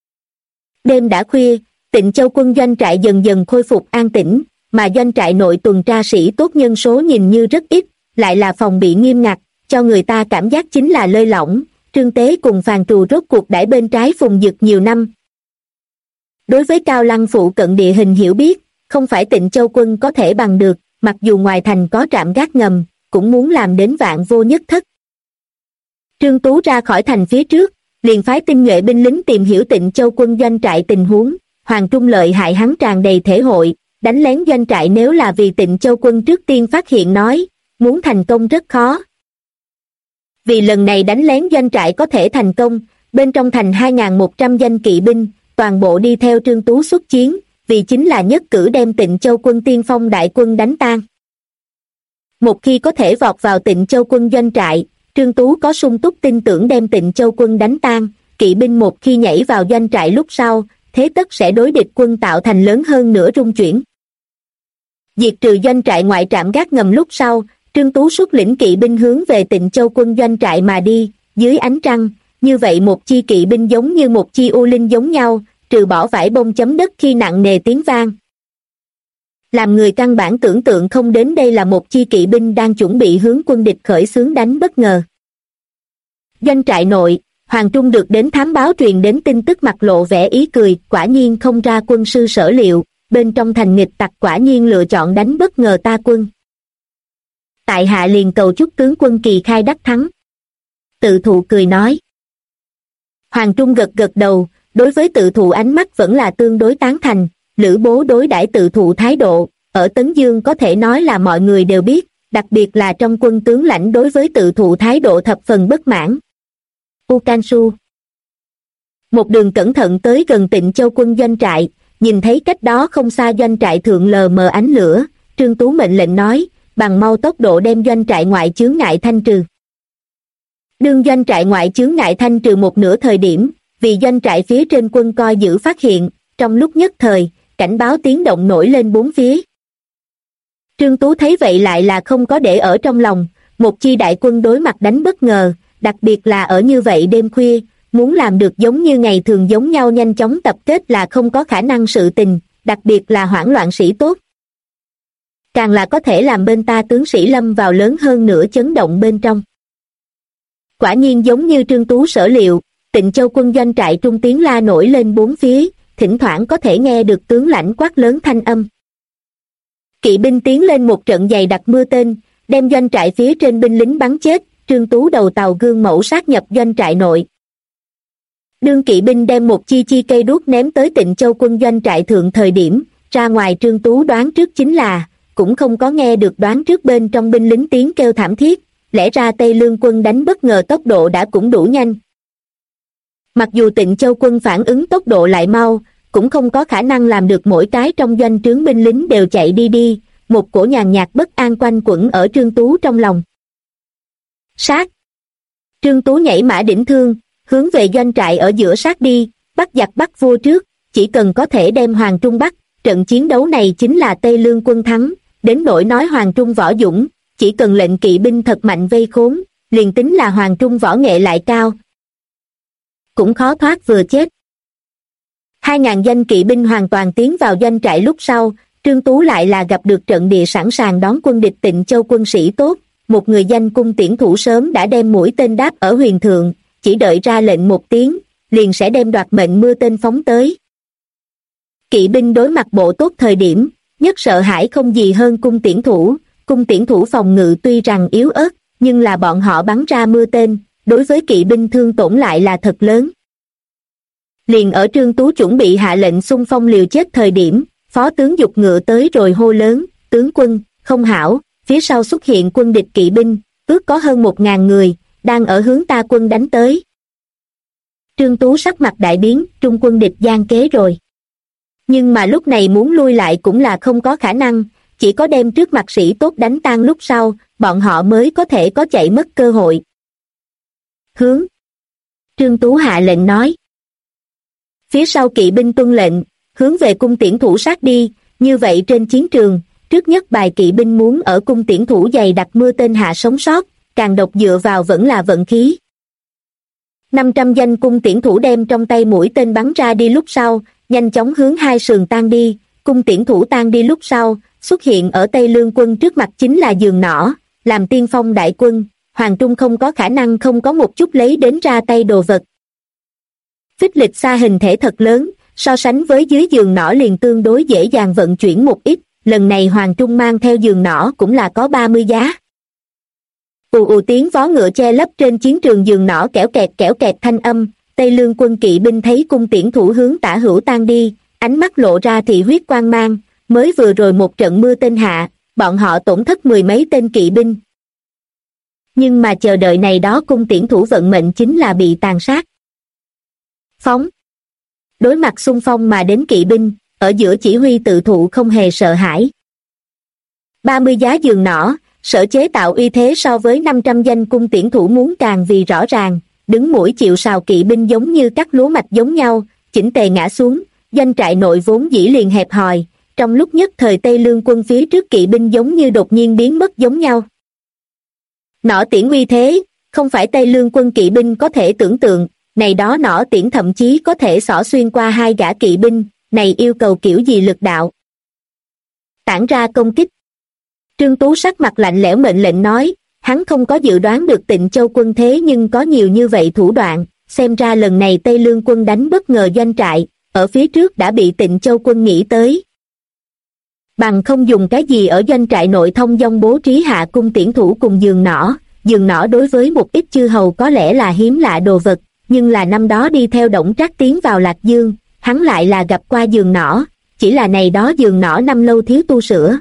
B: Đêm đã khuya, Tịnh Châu quân doanh trại dần dần khôi phục an tĩnh, mà doanh trại nội tuần tra sĩ tốt nhân số nhìn như rất ít, lại là phòng bị nghiêm ngặt, cho người ta cảm giác chính là lơi lỏng. Trương Tế cùng Phàn Trù rốt cuộc đãi bên trái Phùng Dực nhiều năm. Đối với Cao Lăng phụ cận địa hình hiểu biết, không phải Tịnh Châu quân có thể bằng được, mặc dù ngoài thành có trạm gác ngầm, cũng muốn làm đến vạn vô nhất thất. Trương Tú ra khỏi thành phía trước, liền phái tinh nhuệ binh lính tìm hiểu Tịnh Châu quân doanh trại tình huống. Hoàng Trung lợi hại hắn tràn đầy thể hội, đánh lén doanh trại nếu là vì Tịnh Châu quân trước tiên phát hiện nói, muốn thành công rất khó. Vì lần này đánh lén doanh trại có thể thành công, bên trong thành 2.100 danh kỵ binh, toàn bộ đi theo Trương Tú xuất chiến, vì chính là nhất cử đem Tịnh Châu quân tiên phong đại quân đánh tan. Một khi có thể vọt vào Tịnh Châu quân doanh trại, Trương Tú có sung túc tin tưởng đem Tịnh Châu quân đánh tan, kỵ binh một khi nhảy vào doanh trại lúc sau, thế tất sẽ đối địch quân tạo thành lớn hơn nữa rung chuyển. Diệt trừ doanh trại ngoại trạm gác ngầm lúc sau, Trương Tú xuất lĩnh kỵ binh hướng về Tịnh Châu quân doanh trại mà đi, dưới ánh trăng, như vậy một chi kỵ binh giống như một chi u linh giống nhau, trừ bỏ vải bông chấm đất khi nặng nề tiếng vang. Làm người căn bản tưởng tượng không đến đây là một chi kỵ binh đang chuẩn bị hướng quân địch khởi xướng đánh bất ngờ. Doanh trại nội, Hoàng Trung được đến thám báo truyền đến tin tức mặt lộ vẻ ý cười, quả nhiên không ra quân sư sở liệu, bên trong thành nghịch tặc quả nhiên lựa chọn đánh bất ngờ ta quân. Tại hạ liền cầu chúc tướng quân kỳ khai đắc thắng. Tự thụ cười nói. Hoàng Trung gật gật đầu, đối với tự thụ ánh mắt vẫn là tương đối tán thành. Lữ Bố đối đãi tự thụ thái độ, ở Tấn Dương có thể nói là mọi người đều biết, đặc biệt là trong quân tướng lãnh đối với tự thụ thái độ thập phần bất mãn. U Can Su một đường cẩn thận tới gần Tịnh Châu quân doanh trại, nhìn thấy cách đó không xa doanh trại thượng lờ mờ ánh lửa, Trương Tú mệnh lệnh nói, bằng mau tốc độ đem doanh trại ngoại chướng ngại thanh trừ. Đương doanh trại ngoại chướng ngại thanh trừ một nửa thời điểm, vì doanh trại phía trên quân coi giữ phát hiện, trong lúc nhất thời, cảnh báo tiếng động nổi lên bốn phía. Trương Tú thấy vậy lại là không có để ở trong lòng, một chi đại quân đối mặt đánh bất ngờ, đặc biệt là ở như vậy đêm khuya, muốn làm được giống như ngày thường giống nhau nhanh chóng tập kết là không có khả năng sự tình, đặc biệt là hoảng loạn sĩ tốt. Càng là có thể làm bên ta tướng sĩ lâm vào lớn hơn nữa chấn động bên trong. Quả nhiên giống như Trương Tú sở liệu, Tịnh Châu quân doanh trại trung tiếng la nổi lên bốn phía, thỉnh thoảng có thể nghe được tướng lãnh quát lớn thanh âm. Kỵ binh tiến lên một trận dày đặc mưa tên, đem doanh trại phía trên binh lính bắn chết, Trương Tú đầu tàu gương mẫu sát nhập doanh trại nội. Đương kỵ binh đem một chi cây đuốc ném tới Tịnh Châu quân doanh trại thượng thời điểm, ra ngoài Trương Tú đoán trước chính là, cũng không có nghe được đoán trước bên trong binh lính tiếng kêu thảm thiết, lẽ ra Tây Lương quân đánh bất ngờ tốc độ đã cũng đủ nhanh. Mặc dù Tịnh Châu quân phản ứng tốc độ lại mau, cũng không có khả năng làm được mỗi cái trong doanh trướng binh lính đều chạy đi, một cổ nhàn nhạt bất an quanh quẩn ở Trương Tú trong lòng. Sát! Trương Tú nhảy mã đỉnh thương, hướng về doanh trại ở giữa sát đi, bắt giặc bắt vua trước, chỉ cần có thể đem Hoàng Trung bắt, trận chiến đấu này chính là Tây Lương quân thắng, đến nỗi nói Hoàng Trung võ dũng, chỉ cần lệnh kỵ binh thật mạnh vây khốn, liền tính là Hoàng Trung võ nghệ lại cao, cũng khó thoát vừa chết. 2.000 danh kỵ binh hoàn toàn tiến vào doanh trại lúc sau, Trương Tú lại là gặp được trận địa sẵn sàng đón quân địch Tịnh Châu quân sĩ tốt, một người danh cung tiễn thủ sớm đã đem mũi tên đáp ở huyền thượng, chỉ đợi ra lệnh một tiếng, liền sẽ đem đoạt mệnh mưa tên phóng tới. Kỵ binh đối mặt bộ tốt thời điểm, nhất sợ hãi không gì hơn cung tiễn thủ phòng ngự tuy rằng yếu ớt, nhưng là bọn họ bắn ra mưa tên, đối với kỵ binh thương tổn lại là thật lớn. Liền ở Trương Tú chuẩn bị hạ lệnh xung phong liều chết thời điểm, phó tướng giục ngựa tới rồi hô lớn, tướng quân, không hảo, phía sau xuất hiện quân địch kỵ binh, ước có hơn 1.000 người, đang ở hướng ta quân đánh tới. Trương Tú sắc mặt đại biến, trung quân địch gian kế rồi. Nhưng mà lúc này muốn lui lại cũng là không có khả năng, chỉ có đem trước mặt sĩ tốt đánh tan lúc sau, bọn họ mới có thể có chạy mất cơ hội. Hướng. Trương Tú hạ lệnh nói. Phía sau kỵ binh tuân lệnh, hướng về cung tiễn thủ sát đi, như vậy trên chiến trường, trước nhất bài kỵ binh muốn ở cung tiễn thủ dày đặt mưa tên hạ sống sót, càng độc dựa vào vẫn là vận khí. 500 danh cung tiễn thủ đem trong tay mũi tên bắn ra đi lúc sau, nhanh chóng hướng hai sườn tan đi, cung tiễn thủ tan đi lúc sau, xuất hiện ở Tây Lương quân trước mặt chính là Giường Nỏ, làm tiên phong đại quân, Hoàng Trung không có khả năng không có một chút lấy đến ra tay đồ vật. Phích Lịch Xa hình thể thật lớn, so sánh với dưới Giường Nỏ liền tương đối dễ dàng vận chuyển một ít, lần này Hoàng Trung mang theo Giường Nỏ cũng là có 30 giá. Ù ù tiếng vó ngựa che lấp trên chiến trường Giường Nỏ kẽo kẹt thanh âm, Tây Lương quân kỵ binh thấy cung tiễn thủ hướng tả hữu tan đi, ánh mắt lộ ra thị huyết quang mang, mới vừa rồi một trận mưa tên hạ, bọn họ tổn thất 10 mấy tên kỵ binh. Nhưng mà chờ đợi này đó cung tiễn thủ vận mệnh chính là bị tàn sát. Phóng. Đối mặt xung phong mà đến kỵ binh, ở giữa chỉ huy tự thụ không hề sợ hãi. 30 giá Giường Nỏ, sở chế tạo uy thế so với 500 danh cung tiễn thủ muốn càng vì rõ ràng, đứng mũi chịu sào kỵ binh giống như cắt lúa mạch giống nhau, chỉnh tề ngã xuống, doanh trại nội vốn dĩ liền hẹp hòi, trong lúc nhất thời Tây Lương quân phía trước kỵ binh giống như đột nhiên biến mất giống nhau. Nỏ tiễn uy thế, không phải Tây Lương quân kỵ binh có thể tưởng tượng, này đó nỏ tiễn thậm chí có thể xỏ xuyên qua hai gã kỵ binh, này yêu cầu kiểu gì lực đạo. Tản ra công kích. Trương Tú sắc mặt lạnh lẽo mệnh lệnh nói, hắn không có dự đoán được Tịnh Châu quân thế nhưng có nhiều như vậy thủ đoạn, xem ra lần này Tây Lương quân đánh bất ngờ doanh trại, ở phía trước đã bị Tịnh Châu quân nghĩ tới. Bằng không dùng cái gì ở doanh trại nội thông dong bố trí hạ cung tiễn thủ cùng Giường Nỏ đối với một ít chư hầu có lẽ là hiếm lạ đồ vật, nhưng là năm đó đi theo Đổng Trác tiến vào Lạc Dương, hắn lại là gặp qua Giường Nỏ, chỉ là này đó Giường Nỏ năm lâu thiếu tu sửa.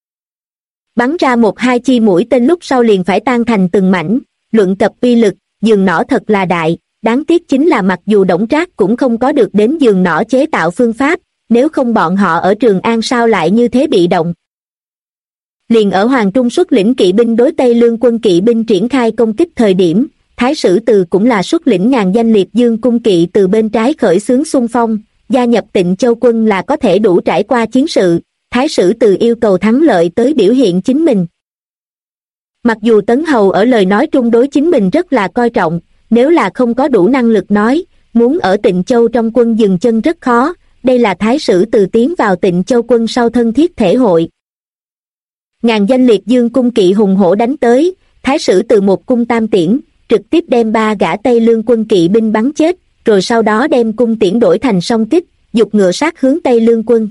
B: Bắn ra một hai chi mũi tên lúc sau liền phải tan thành từng mảnh, luận cập uy lực, Giường Nỏ thật là đại, đáng tiếc chính là mặc dù Đổng Trác cũng không có được đến Giường Nỏ chế tạo phương pháp, nếu không bọn họ ở Trường An sao lại như thế bị động. Liền ở Hoàng Trung xuất lĩnh kỵ binh đối Tây Lương quân kỵ binh triển khai công kích thời điểm, Thái Sử Từ cũng là xuất lĩnh ngàn danh liệt dương cung kỵ từ bên trái khởi xướng xung phong, gia nhập Tịnh Châu quân là có thể đủ trải qua chiến sự, Thái Sử Từ yêu cầu thắng lợi tới biểu hiện chính mình. Mặc dù Tấn Hầu ở lời nói trung đối chính mình rất là coi trọng, nếu là không có đủ năng lực nói, muốn ở Tịnh Châu trong quân dừng chân rất khó, đây là Thái Sử Từ tiến vào Tịnh Châu quân sau thân thiết thể hội. Ngàn danh liệt dương cung kỵ hùng hổ đánh tới, Thái Sử Từ một cung tam tiễn, trực tiếp đem 3 gã Tây Lương quân kỵ binh bắn chết, rồi sau đó đem cung tiễn đổi thành song kích, giục ngựa sát hướng Tây Lương quân.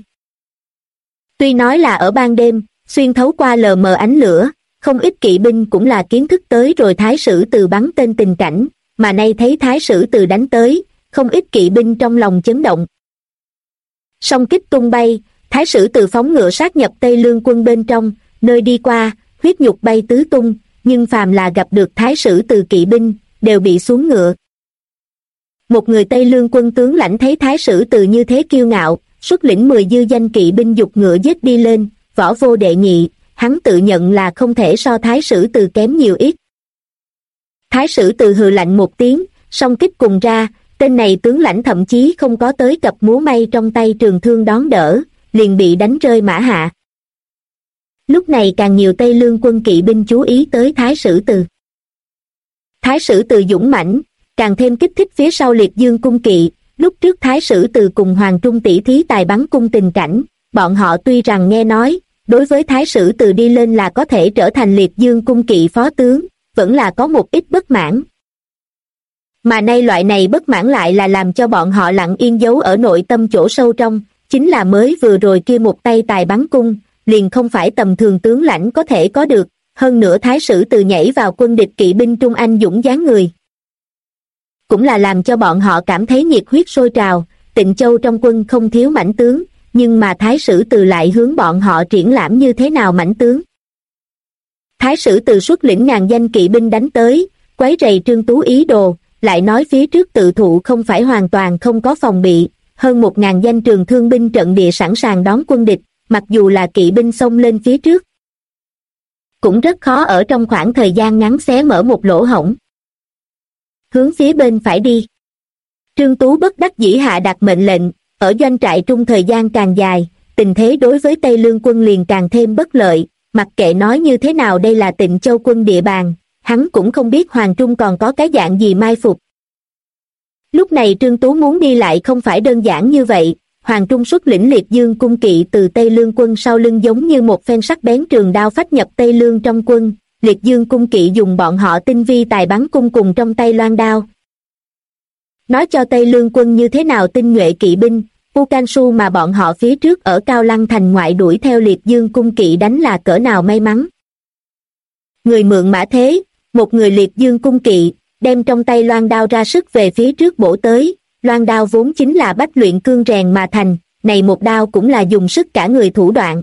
B: Tuy nói là ở ban đêm, xuyên thấu qua lờ mờ ánh lửa, không ít kỵ binh cũng là kiến thức tới rồi Thái Sử Từ bắn tên tình cảnh, mà nay thấy Thái Sử Từ đánh tới, không ít kỵ binh trong lòng chấn động. Song kích tung bay, Thái Sử Từ phóng ngựa sát nhập Tây Lương quân bên trong, nơi đi qua, huyết nhục bay tứ tung, nhưng phàm là gặp được Thái Sử Từ kỵ binh, đều bị xuống ngựa. Một người Tây Lương quân tướng lãnh thấy Thái Sử Từ như thế kiêu ngạo, xuất lĩnh 10 dư danh kỵ binh giục ngựa giết đi lên, võ vô đệ nhị, hắn tự nhận là không thể so Thái Sử Từ kém nhiều ít. Thái sử từ hừ lạnh một tiếng, song kích cùng ra, tên này tướng lãnh thậm chí không có tới cập múa may trong tay trường thương đón đỡ, liền bị đánh rơi mã hạ. Lúc này càng nhiều Tây Lương quân kỵ binh chú ý tới Thái sử từ. Thái sử từ dũng mãnh, càng thêm kích thích phía sau Liệt Dương cung kỵ. Lúc trước Thái sử từ cùng Hoàng Trung tỷ thí tài bắn cung tình cảnh, bọn họ tuy rằng nghe nói, đối với Thái sử từ đi lên là có thể trở thành Liệt Dương cung kỵ phó tướng, vẫn là có một ít bất mãn. Mà nay loại này bất mãn lại là làm cho bọn họ lặng yên giấu ở nội tâm chỗ sâu trong, chính là mới vừa rồi kia một tay tài bắn cung, liền không phải tầm thường tướng lãnh có thể có được, hơn nữa Thái sử từ nhảy vào quân địch kỵ binh trung anh dũng dáng người. Cũng là làm cho bọn họ cảm thấy nhiệt huyết sôi trào, Tịnh Châu trong quân không thiếu mãnh tướng, nhưng mà Thái sử từ lại hướng bọn họ triển lãm như thế nào mãnh tướng. Thái sử từ xuất lĩnh ngàn danh kỵ binh đánh tới, quấy rầy Trương Tú ý đồ, lại nói phía trước tự thụ không phải hoàn toàn không có phòng bị, hơn 1000 danh trường thương binh trận địa sẵn sàng đón quân địch, mặc dù là kỵ binh xông lên phía trước, cũng rất khó ở trong khoảng thời gian ngắn xé mở một lỗ hổng. Hướng phía bên phải đi. Trương Tú bất đắc dĩ hạ đặt mệnh lệnh, ở doanh trại trung thời gian càng dài, tình thế đối với Tây Lương quân liền càng thêm bất lợi, mặc kệ nói như thế nào đây là Tịnh Châu quân địa bàn, hắn cũng không biết Hoàng Trung còn có cái dạng gì mai phục. Lúc này Trương Tú muốn đi lại không phải đơn giản như vậy, Hoàng Trung xuất lĩnh Liệt Dương cung kỵ từ Tây Lương quân sau lưng giống như một phen sắc bén trường đao phách nhập Tây Lương trong quân, Liệt Dương cung kỵ dùng bọn họ tinh vi tài bắn cung cùng trong tay loan đao. Nói cho Tây Lương quân như thế nào tinh nhuệ kỵ binh, Pu Can Su mà bọn họ phía trước ở Cao Lăng thành ngoại đuổi theo Liệt Dương cung kỵ đánh là cỡ nào may mắn. Người mượn mã thế, một người Liệt Dương cung kỵ, đem trong tay loan đao ra sức về phía trước bổ tới, loan đao vốn chính là bách luyện cương rèn mà thành, này một đao cũng là dùng sức cả người thủ đoạn.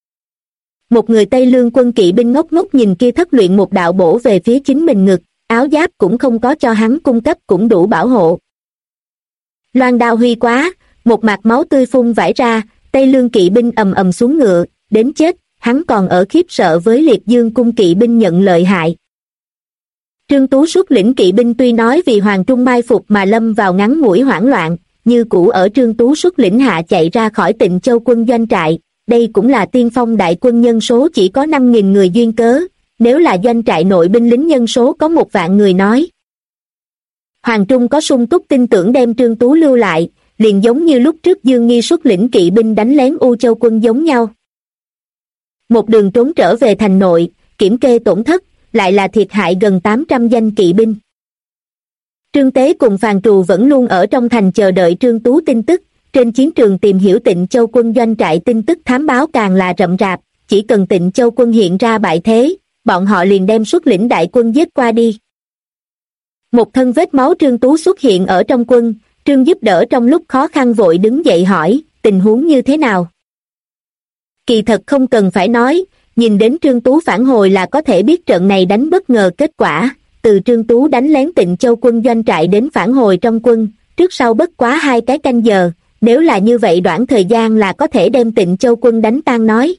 B: Một người Tây Lương quân kỵ binh ngốc ngốc nhìn kia thất luyện một đạo bổ về phía chính mình ngực, áo giáp cũng không có cho hắn cung cấp cũng đủ bảo hộ. Loan đao huy quá, một mạt máu tươi phun vãi ra, Tây Lương kỵ binh ầm ầm xuống ngựa, đến chết, hắn còn ở khiếp sợ với Liệt Dương cung kỵ binh nhận lợi hại. Trương Tú xuất lĩnh kỵ binh tuy nói vì Hoàng Trung mai phục mà lâm vào ngắn ngủi hoảng loạn, như cũ ở Trương Tú xuất lĩnh hạ chạy ra khỏi Tịnh Châu quân doanh trại, đây cũng là tiên phong đại quân nhân số chỉ có 5000 người duyên cớ, nếu là doanh trại nội binh lính nhân số có 1 vạn người nói. Hoàng Trung có sung túc tin tưởng đem Trương Tú lưu lại, liền giống như lúc trước Dương Nghi xuất lĩnh kỵ binh đánh lén U Châu quân giống nhau. Một đường trốn trở về thành nội, kiểm kê tổn thất, lại là thiệt hại gần 800 danh kỵ binh. Trương Tế cùng Phàn Trù vẫn luôn ở trong thành chờ đợi Trương Tú tin tức, trên chiến trường tìm hiểu Tịnh Châu quân doanh trại tin tức thám báo càng là rậm rạp, chỉ cần Tịnh Châu quân hiện ra bại thế, bọn họ liền đem xuất lĩnh đại quân giết qua đi. Một thân vết máu Trương Tú xuất hiện ở trong quân, Trương giúp đỡ trong lúc khó khăn vội đứng dậy hỏi, tình huống như thế nào? Kỳ thật không cần phải nói, nhìn đến Trương Tú phản hồi là có thể biết trận này đánh bất ngờ kết quả, từ Trương Tú đánh lén Tịnh Châu quân doanh trại đến phản hồi trong quân, trước sau bất quá 2 cái canh giờ, nếu là như vậy đoạn thời gian là có thể đem Tịnh Châu quân đánh tan nói.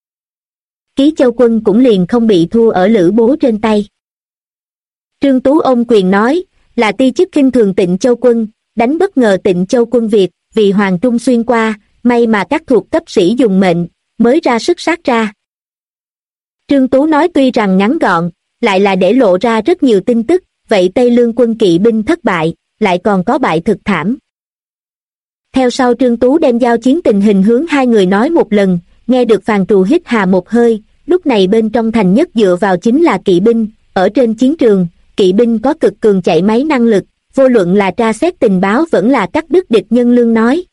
B: Ký Châu quân cũng liền không bị thua ở Lữ Bố trên tay. Trương Tú ôm quyền nói, là ti chức khinh thường Tịnh Châu quân, đánh bất ngờ Tịnh Châu quân Việt, vì Hoàng Trung xuyên qua, may mà các thuộc cấp sĩ dùng mệnh, mới ra sức sát ra. Trương Tú nói tuy rằng ngắn gọn, lại là để lộ ra rất nhiều tin tức, vậy Tây Lương quân kỵ binh thất bại, lại còn có bại thực thảm. Theo sau Trương Tú đem giao chiến tình hình hướng 2 người nói một lần, nghe được Phàn Trù hít hà một hơi, lúc này bên trong thành nhất dựa vào chính là kỵ binh, ở trên chiến trường, kỵ binh có cực cường chạy máy năng lực, vô luận là tra xét tình báo vẫn là cắt đứt địch nhân lương nói.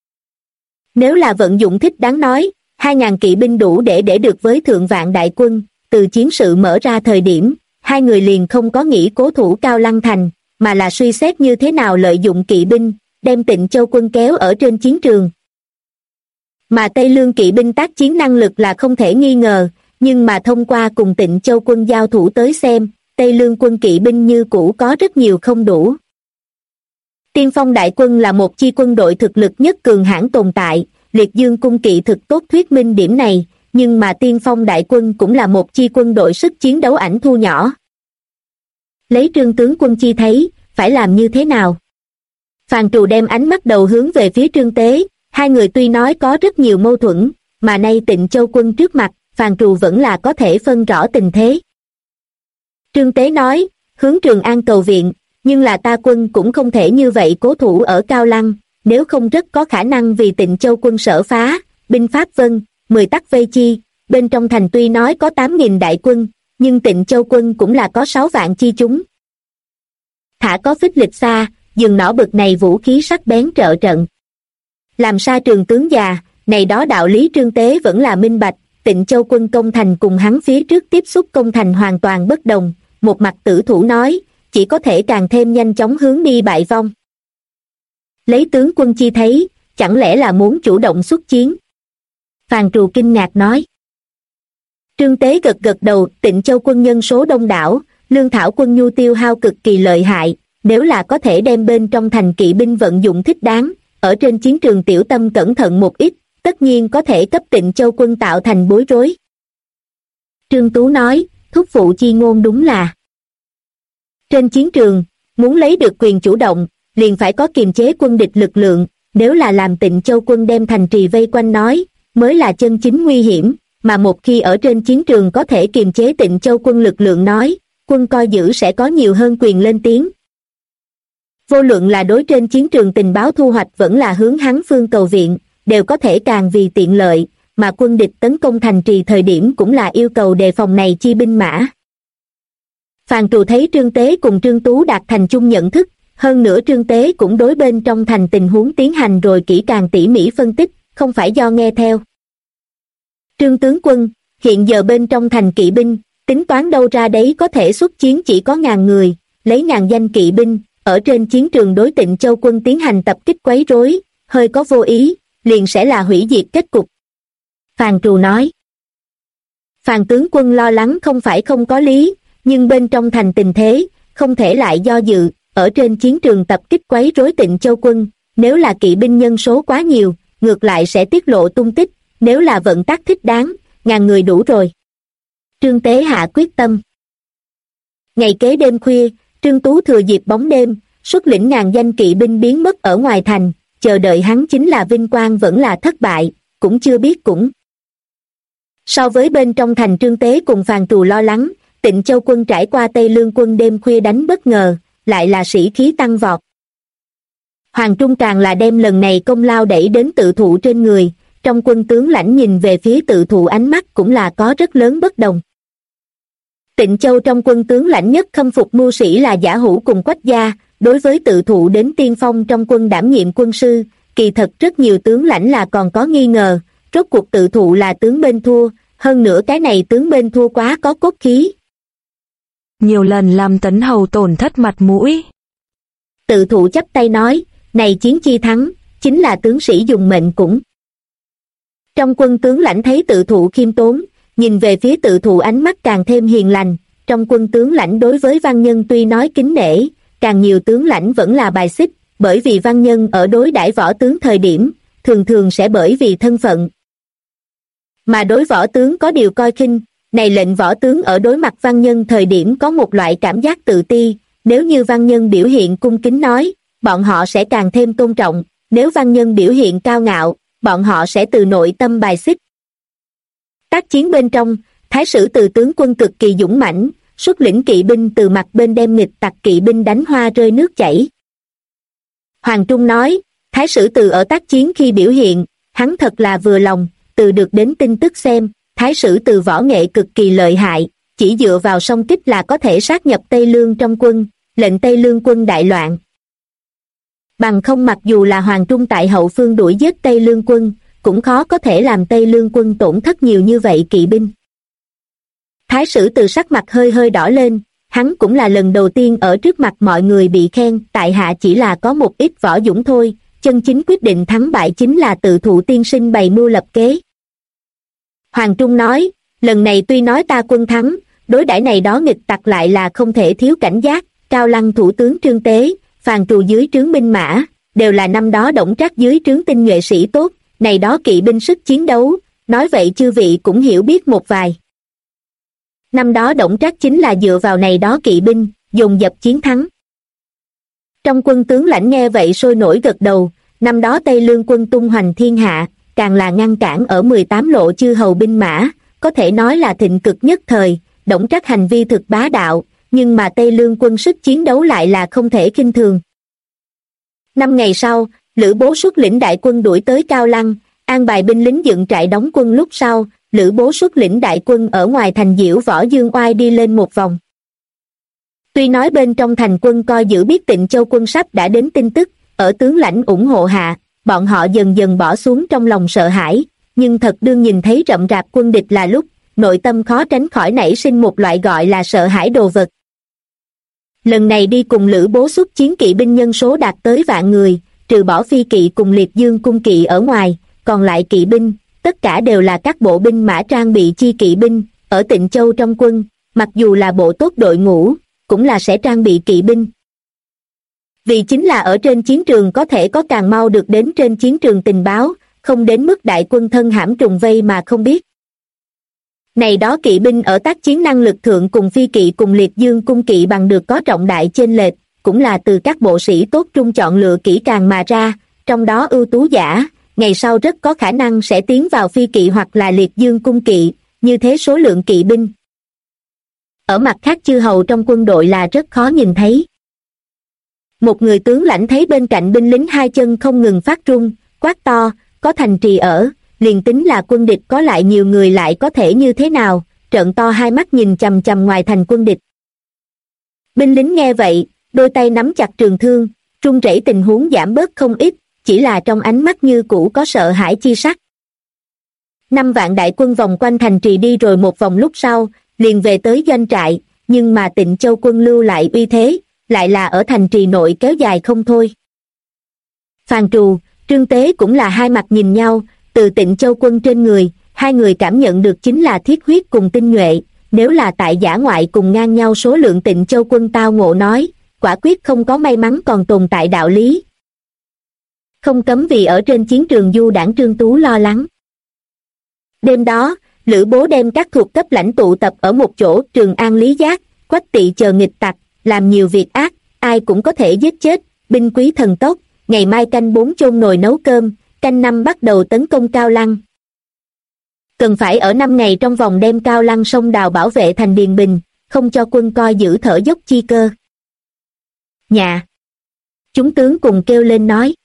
B: Nếu là vận dụng thích đáng nói, 2000 kỵ binh đủ để được với thượng vạn đại quân, từ chiến sự mở ra thời điểm, 2 người liền không có nghĩ cố thủ Cao Lăng thành, mà là suy xét như thế nào lợi dụng kỵ binh, đem Tịnh Châu quân kéo ở trên chiến trường. Mà Tây Lương kỵ binh tác chiến năng lực là không thể nghi ngờ, nhưng mà thông qua cùng Tịnh Châu quân giao thủ tới xem, Tây Lương quân kỵ binh như cũ có rất nhiều không đủ. Tiên phong đại quân là một chi quân đội thực lực nhất cường hãn tồn tại, Liệt Dương cung kỵ thực tốt thuyết minh điểm này, nhưng mà tiên phong đại quân cũng là một chi quân đội sức chiến đấu ảnh thu nhỏ. lấy Trương tướng quân chi thấy, phải làm như thế nào? Phàn Trù đem ánh mắt đầu hướng về phía Trương Tế, hai người tuy nói có rất nhiều mâu thuẫn, mà nay Tịnh Châu quân trước mặt, Phàn Trù vẫn là có thể phân rõ tình thế. Trương Tế nói, hướng Trường An cầu viện, nhưng là ta quân cũng không thể như vậy cố thủ ở Cao Lăng, nếu không rất có khả năng vì Tịnh Châu quân sở phá, binh pháp vân, 10 tắc vây chi, bên trong thành tuy nói có 8.000 đại quân, nhưng Tịnh Châu quân cũng là có 6 vạn chi chúng. Thả có phích lịch xa, dừng nỏ bực này vũ khí sắc bén trợ trận. Làm sa trường tướng già, này đó đạo lý Trương Tế vẫn là minh bạch, Tịnh Châu quân công thành cùng hắn phía trước tiếp xúc công thành hoàn toàn bất đồng, một mặt Tử Thủ nói, chỉ có thể càng thêm nhanh chóng hướng đi bại vong. Lấy tướng quân chi thấy, chẳng lẽ là muốn chủ động xuất chiến? Phàn Trù kinh ngạc nói. Trương Tế gật gật đầu, Tịnh Châu quân nhân số đông đảo, lương thảo quân nhu tiêu hao cực kỳ lợi hại, nếu là có thể đem bên trong thành kỵ binh vận dụng thích đáng, ở trên chiến trường tiểu tâm cẩn thận một ít, tất nhiên có thể cấp Tịnh Châu quân tạo thành bối rối. Trương Tú nói, thúc phụ chi ngôn đúng là. Trên chiến trường, muốn lấy được quyền chủ động, liền phải có kiềm chế quân địch lực lượng, nếu là làm Tịnh Châu quân đem thành trì vây quanh nói, mới là chân chính nguy hiểm, mà một khi ở trên chiến trường có thể kiềm chế Tịnh Châu quân lực lượng nói, quân coi giữ sẽ có nhiều hơn quyền lên tiếng. Vô luận là đối trên chiến trường tình báo thu hoạch vẫn là hướng hắn phương cầu viện, đều có thể càng vì tiện lợi, mà quân địch tấn công thành trì thời điểm cũng là yêu cầu đề phòng này chi binh mã. Phàn Trù thấy Trương Tế cùng Trương Tú đạt thành chung nhận thức, hơn nữa Trương Tế cũng đối bên trong thành tình huống tiến hành rồi kỹ càng tỉ mỉ phân tích, không phải do nghe theo. Trương tướng quân, hiện giờ bên trong thành kỵ binh, tính toán đâu ra đấy có thể xuất chiến chỉ có 1000 người, lấy 1000 danh kỵ binh, ở trên chiến trường đối Tịnh Châu quân tiến hành tập kích quấy rối, hơi có vô ý, liền sẽ là hủy diệt kết cục. Phàn Trù nói. Phàn tướng quân lo lắng không phải không có lý, nhưng bên trong thành tình thế, không thể lại do dự, ở trên chiến trường tập kích quấy rối Tịnh Châu quân, nếu là kỵ binh nhân số quá nhiều, ngược lại sẽ tiết lộ tung tích, nếu là vận tắc thích đáng, 1000 người đủ rồi. Trương Tế hạ quyết tâm. Ngày kế đêm khuya, Trương Tú thừa dịp bóng đêm, xuất lĩnh 1000 danh kỵ binh biến mất ở ngoài thành, chờ đợi hắn chính là vinh quang vẫn là thất bại, cũng chưa biết cũng. So với bên trong thành Trương Tế cùng Phàn Trù lo lắng, Tịnh Châu quân trải qua Tây Lương quân đêm khuya đánh bất ngờ, lại là sĩ khí tăng vọt. Hoàng Trung càng là đem lần này công lao đẩy đến Tự Thụ trên người, trong quân tướng lãnh nhìn về phía Tự Thụ ánh mắt cũng là có rất lớn bất đồng. Tịnh Châu trong quân tướng lãnh nhất khâm phục mưu sĩ là Giả Hữu cùng Quách Gia, đối với Tự Thụ đến tiên phong trong quân đảm nhiệm quân sư, kỳ thật rất nhiều tướng lãnh là còn có nghi ngờ, rốt cuộc Tự Thụ là tướng bên thua, hơn nữa cái này tướng bên thua quá có cốt khí.
C: Nhiều lần làm Tấn Hầu tổn thất mặt mũi.
B: Tự Thụ chắp tay nói, này chiến chi thắng, chính là tướng sĩ dùng mệnh cũng. Trong quân tướng lãnh thấy Tự Thụ khiêm tốn, nhìn về phía Tự Thụ ánh mắt càng thêm hiền lành, trong quân tướng lãnh đối với văn nhân tuy nói kính nể, càng nhiều tướng lãnh vẫn là bài xích, bởi vì văn nhân ở đối đãi võ tướng thời điểm, thường thường sẽ bởi vì thân phận. Mà đối võ tướng có điều coi khinh, này lệnh võ tướng ở đối mặt văn nhân thời điểm có một loại cảm giác tự ti, nếu như văn nhân biểu hiện cung kính nói, bọn họ sẽ càng thêm tôn trọng, nếu văn nhân biểu hiện cao ngạo, bọn họ sẽ từ nội tâm bài xích. Tác chiến bên trong, Thái sử Từ tướng quân cực kỳ dũng mãnh, xuất lĩnh kỵ binh từ mặt bên đem nghịch tặc kỵ binh đánh hoa rơi nước chảy. Hoàng Trung nói, Thái sử Từ ở tác chiến khi biểu hiện, hắn thật là vừa lòng, từ được đến tin tức xem, Thái sử Từ võ nghệ cực kỳ lợi hại, chỉ dựa vào song kích là có thể sát nhập Tây Lương trong quân, lệnh Tây Lương quân đại loạn. Bằng không mặc dù là Hoàng Trung tại hậu phương đuổi giết Tây Lương quân, cũng khó có thể làm Tây Lương quân tổn thất nhiều như vậy kỵ binh. Thái sử Từ sắc mặt hơi hơi đỏ lên, hắn cũng là lần đầu tiên ở trước mặt mọi người bị khen, tại hạ chỉ là có một ít võ dũng thôi, chân chính quyết định thắng bại chính là Tự Thụ tiên sinh bày mưu lập kế. Hoàng Trung nói, lần này tuy nói ta quân thắng, đối đãi này đó nghịch tặc lại là không thể thiếu cảnh giác, Cao Lăng thủ tướng Trương Tế, Phàn Trù dưới trướng binh mã, đều là năm đó Đổng Trác dưới trướng tinh nhuệ sĩ tốt, này đó kỵ binh sức chiến đấu, nói vậy chư vị cũng hiểu biết một vài. Năm đó Đổng Trác chính là dựa vào này đó kỵ binh, dồn dập chiến thắng. Trong quân tướng lãnh nghe vậy sôi nổi gật đầu, năm đó Tây Lương quân tung hoành thiên hạ, càng là ngăn cản ở 18 lộ chư hầu binh mã, có thể nói là thịnh cực nhất thời. Đổng Trác hành vi thực bá đạo, nhưng mà Tây Lương quân sức chiến đấu lại là không thể khinh thường. 5 ngày sau, Lữ Bố xuất lĩnh đại quân đuổi tới Cao Lăng, an bài binh lính dựng trại đóng quân. Lúc sau, Lữ Bố xuất lĩnh đại quân ở ngoài thành Diễu Võ Dương Oai đi lên một vòng. Tuy nói bên trong thành quân coi giữ biết Tịnh Châu quân sắp đã đến tin tức, ở tướng lãnh ủng hộ hạ, bọn họ dần dần bỏ xuống trong lòng sợ hãi, nhưng thật đương nhìn thấy rậm rạp quân địch là lúc, nội tâm khó tránh khỏi nảy sinh một loại gọi là sợ hãi đồ vật. Lần này đi cùng Lữ Bố xuất chiến kỵ binh nhân số đạt tới vạn người, trừ bỏ phi kỵ cùng liệt dương cung kỵ ở ngoài, còn lại kỵ binh, tất cả đều là các bộ binh mã trang bị chi kỵ binh, ở Tịnh Châu trong quân, mặc dù là bộ tốt đội ngũ, cũng là sẽ trang bị kỵ binh. Vì chính là ở trên chiến trường có thể có càng mau được đến trên chiến trường tình báo, không đến mức đại quân thân hãm trùng vây mà không biết. Này đó kỵ binh ở tác chiến năng lực thượng cùng phi kỵ cùng liệt dương cung kỵ bằng được có trọng đại chênh lệch, cũng là từ các bộ sĩ tốt trung chọn lựa kỹ càng mà ra, trong đó ưu tú giả, ngày sau rất có khả năng sẽ tiến vào phi kỵ hoặc là liệt dương cung kỵ, như thế số lượng kỵ binh. Ở mặt khác chư hầu trong quân đội là rất khó nhìn thấy. Một người tướng lãnh thấy bên cạnh binh lính hai chân không ngừng phát run, quát to, có thành trì ở, liền tính là quân địch có lại nhiều người lại có thể như thế nào, trợn to hai mắt nhìn chằm chằm ngoài thành quân địch. Binh lính nghe vậy, đôi tay nắm chặt trường thương, run rẩy, tình huống giảm bớt không ít, chỉ là trong ánh mắt như cũ có sợ hãi chi sắc. 5 vạn đại quân vòng quanh thành trì đi rồi một vòng lúc sau, liền về tới doanh trại, nhưng mà Tịnh Châu quân lưu lại uy thế, lại là ở thành trì nội kéo dài không thôi. Phàn Trù, Trương Tế cũng là hai mặt nhìn nhau, từ Tịnh Châu quân trên người, hai người cảm nhận được chính là thiết huyết cùng tinh nhuệ, nếu là tại dã ngoại cùng ngang nhau số lượng Tịnh Châu quân tao ngộ nói, quả quyết không có may mắn còn tồn tại đạo lý. Không cấm vì ở trên chiến trường du đảng Trương Tú lo lắng. Đêm đó, Lữ Bố đem các thuộc cấp lãnh tụ tập ở một chỗ, Trường An Lý Giác, Quách Tỵ chờ nghịch tặc, làm nhiều việc ác, ai cũng có thể giết chết, binh quý thần tốc, ngày mai canh 4 chôn nồi nấu cơm, canh 5 bắt đầu tấn công Cao Lăng. Cần phải ở 5 ngày trong vòng đem Cao Lăng sông đào bảo vệ thành Điền Bình, không cho quân coi giữ thở dốc chi cơ. Nhà! Chúng tướng cùng kêu lên nói.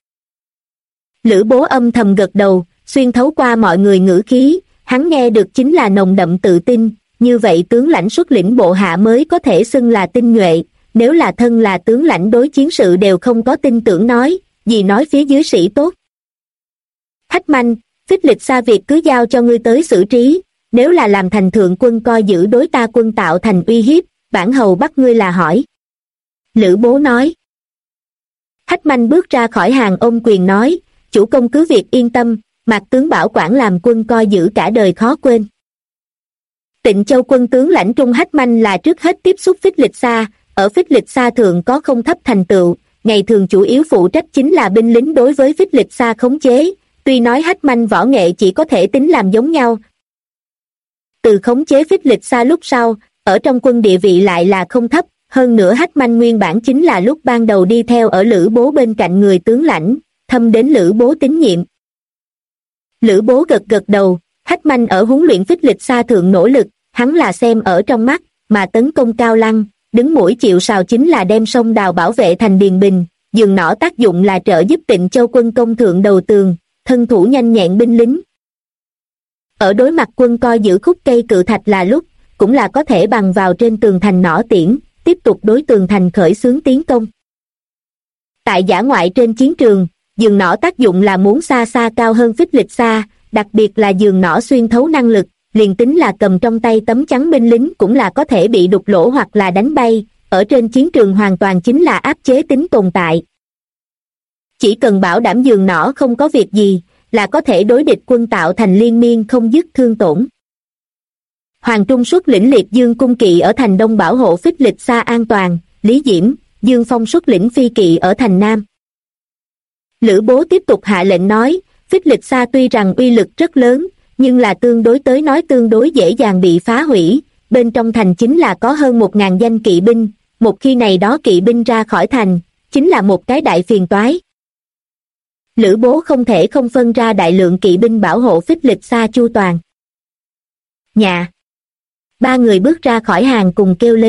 B: Lữ Bố âm thầm gật đầu, xuyên thấu qua mọi người ngữ khí, hắn nghe được chính là nồng đậm tự tin, như vậy tướng lãnh xuất lĩnh bộ hạ mới có thể xưng là tinh nhuệ, nếu là thân là tướng lãnh đối chiến sự đều không có tin tưởng nói, gì nói phía dưới sĩ tốt. Hách Manh, Phích Lịch xa việc cứ giao cho ngươi tới xử trí, nếu là làm thành thượng quân coi giữ đối ta quân tạo thành uy hiếp, bản hầu bắt ngươi là hỏi. Lữ Bố nói. Hách Manh bước ra khỏi hàng ôm quyền nói, chủ công cứ việc yên tâm, Mạc tướng bảo quản làm quân coi giữ cả đời khó quên. Tịnh Châu quân tướng lãnh Trung Hách Manh là trước hết tiếp xúc Phích Lịch xa, ở Phích Lịch xa thượng có không thấp thành tựu, ngày thường chủ yếu phụ trách chính là binh lính đối với Phích Lịch xa khống chế, tuy nói Hách Manh võ nghệ chỉ có thể tính làm giống nhau. Từ khống chế Phích Lịch xa lúc sau, ở trong quân địa vị lại là không thấp, hơn nữa Hách Manh nguyên bản chính là lúc ban đầu đi theo ở Lữ Bố bên cạnh người tướng lãnh, thâm đến Lữ Bố tín nhiệm. Lữ Bố gật gật đầu, Hách Manh ở huấn luyện Phích Lịch xa thượng nỗ lực, hắn là xem ở trong mắt, mà tấn công Cao Lăng, đứng mũi chịu sào chính là đem sông đào bảo vệ thành Điền Bình, giường nỏ tác dụng là trợ giúp Tịnh Châu quân công thượng đầu tường, thân thủ nhanh nhẹn binh lính. Ở đối mặt quân coi giữ khúc cây cự thạch là lúc, cũng là có thể bằng vào trên tường thành nỏ tiễn, tiếp tục đối tường thành khởi xướng tiến công. Tại dã ngoại trên chiến trường, giường nỏ tác dụng là muốn xa xa cao hơn Phích Lịch xa, đặc biệt là giường nỏ xuyên thấu năng lực, liền tính là cầm trong tay tấm chắn binh lính cũng là có thể bị đục lỗ hoặc là đánh bay, ở trên chiến trường hoàn toàn chính là áp chế tính tồn tại. Chỉ cần bảo đảm giường nỏ không có việc gì, là có thể đối địch quân tạo thành liên miên không dứt thương tổn. Hoàng Trung xuất lĩnh liệt dương cung kỵ ở thành Đông bảo hộ Phích Lịch xa an toàn, Lý Diễm, Dương Phong xuất lĩnh phi kỵ ở thành Nam. Lữ Bố tiếp tục hạ lệnh nói, Phích Lịch xa tuy rằng uy lực rất lớn, nhưng là tương đối tới nói tương đối dễ dàng bị phá hủy, bên trong thành chính là có hơn 1000 danh kỵ binh, một khi này đó kỵ binh ra khỏi thành, chính là một cái đại phiền toái. Lữ Bố không thể không phân ra đại lượng kỵ binh bảo hộ Phích Lịch Sa chu toàn. Dạ. Ba người bước ra khỏi hàng cùng kêu lên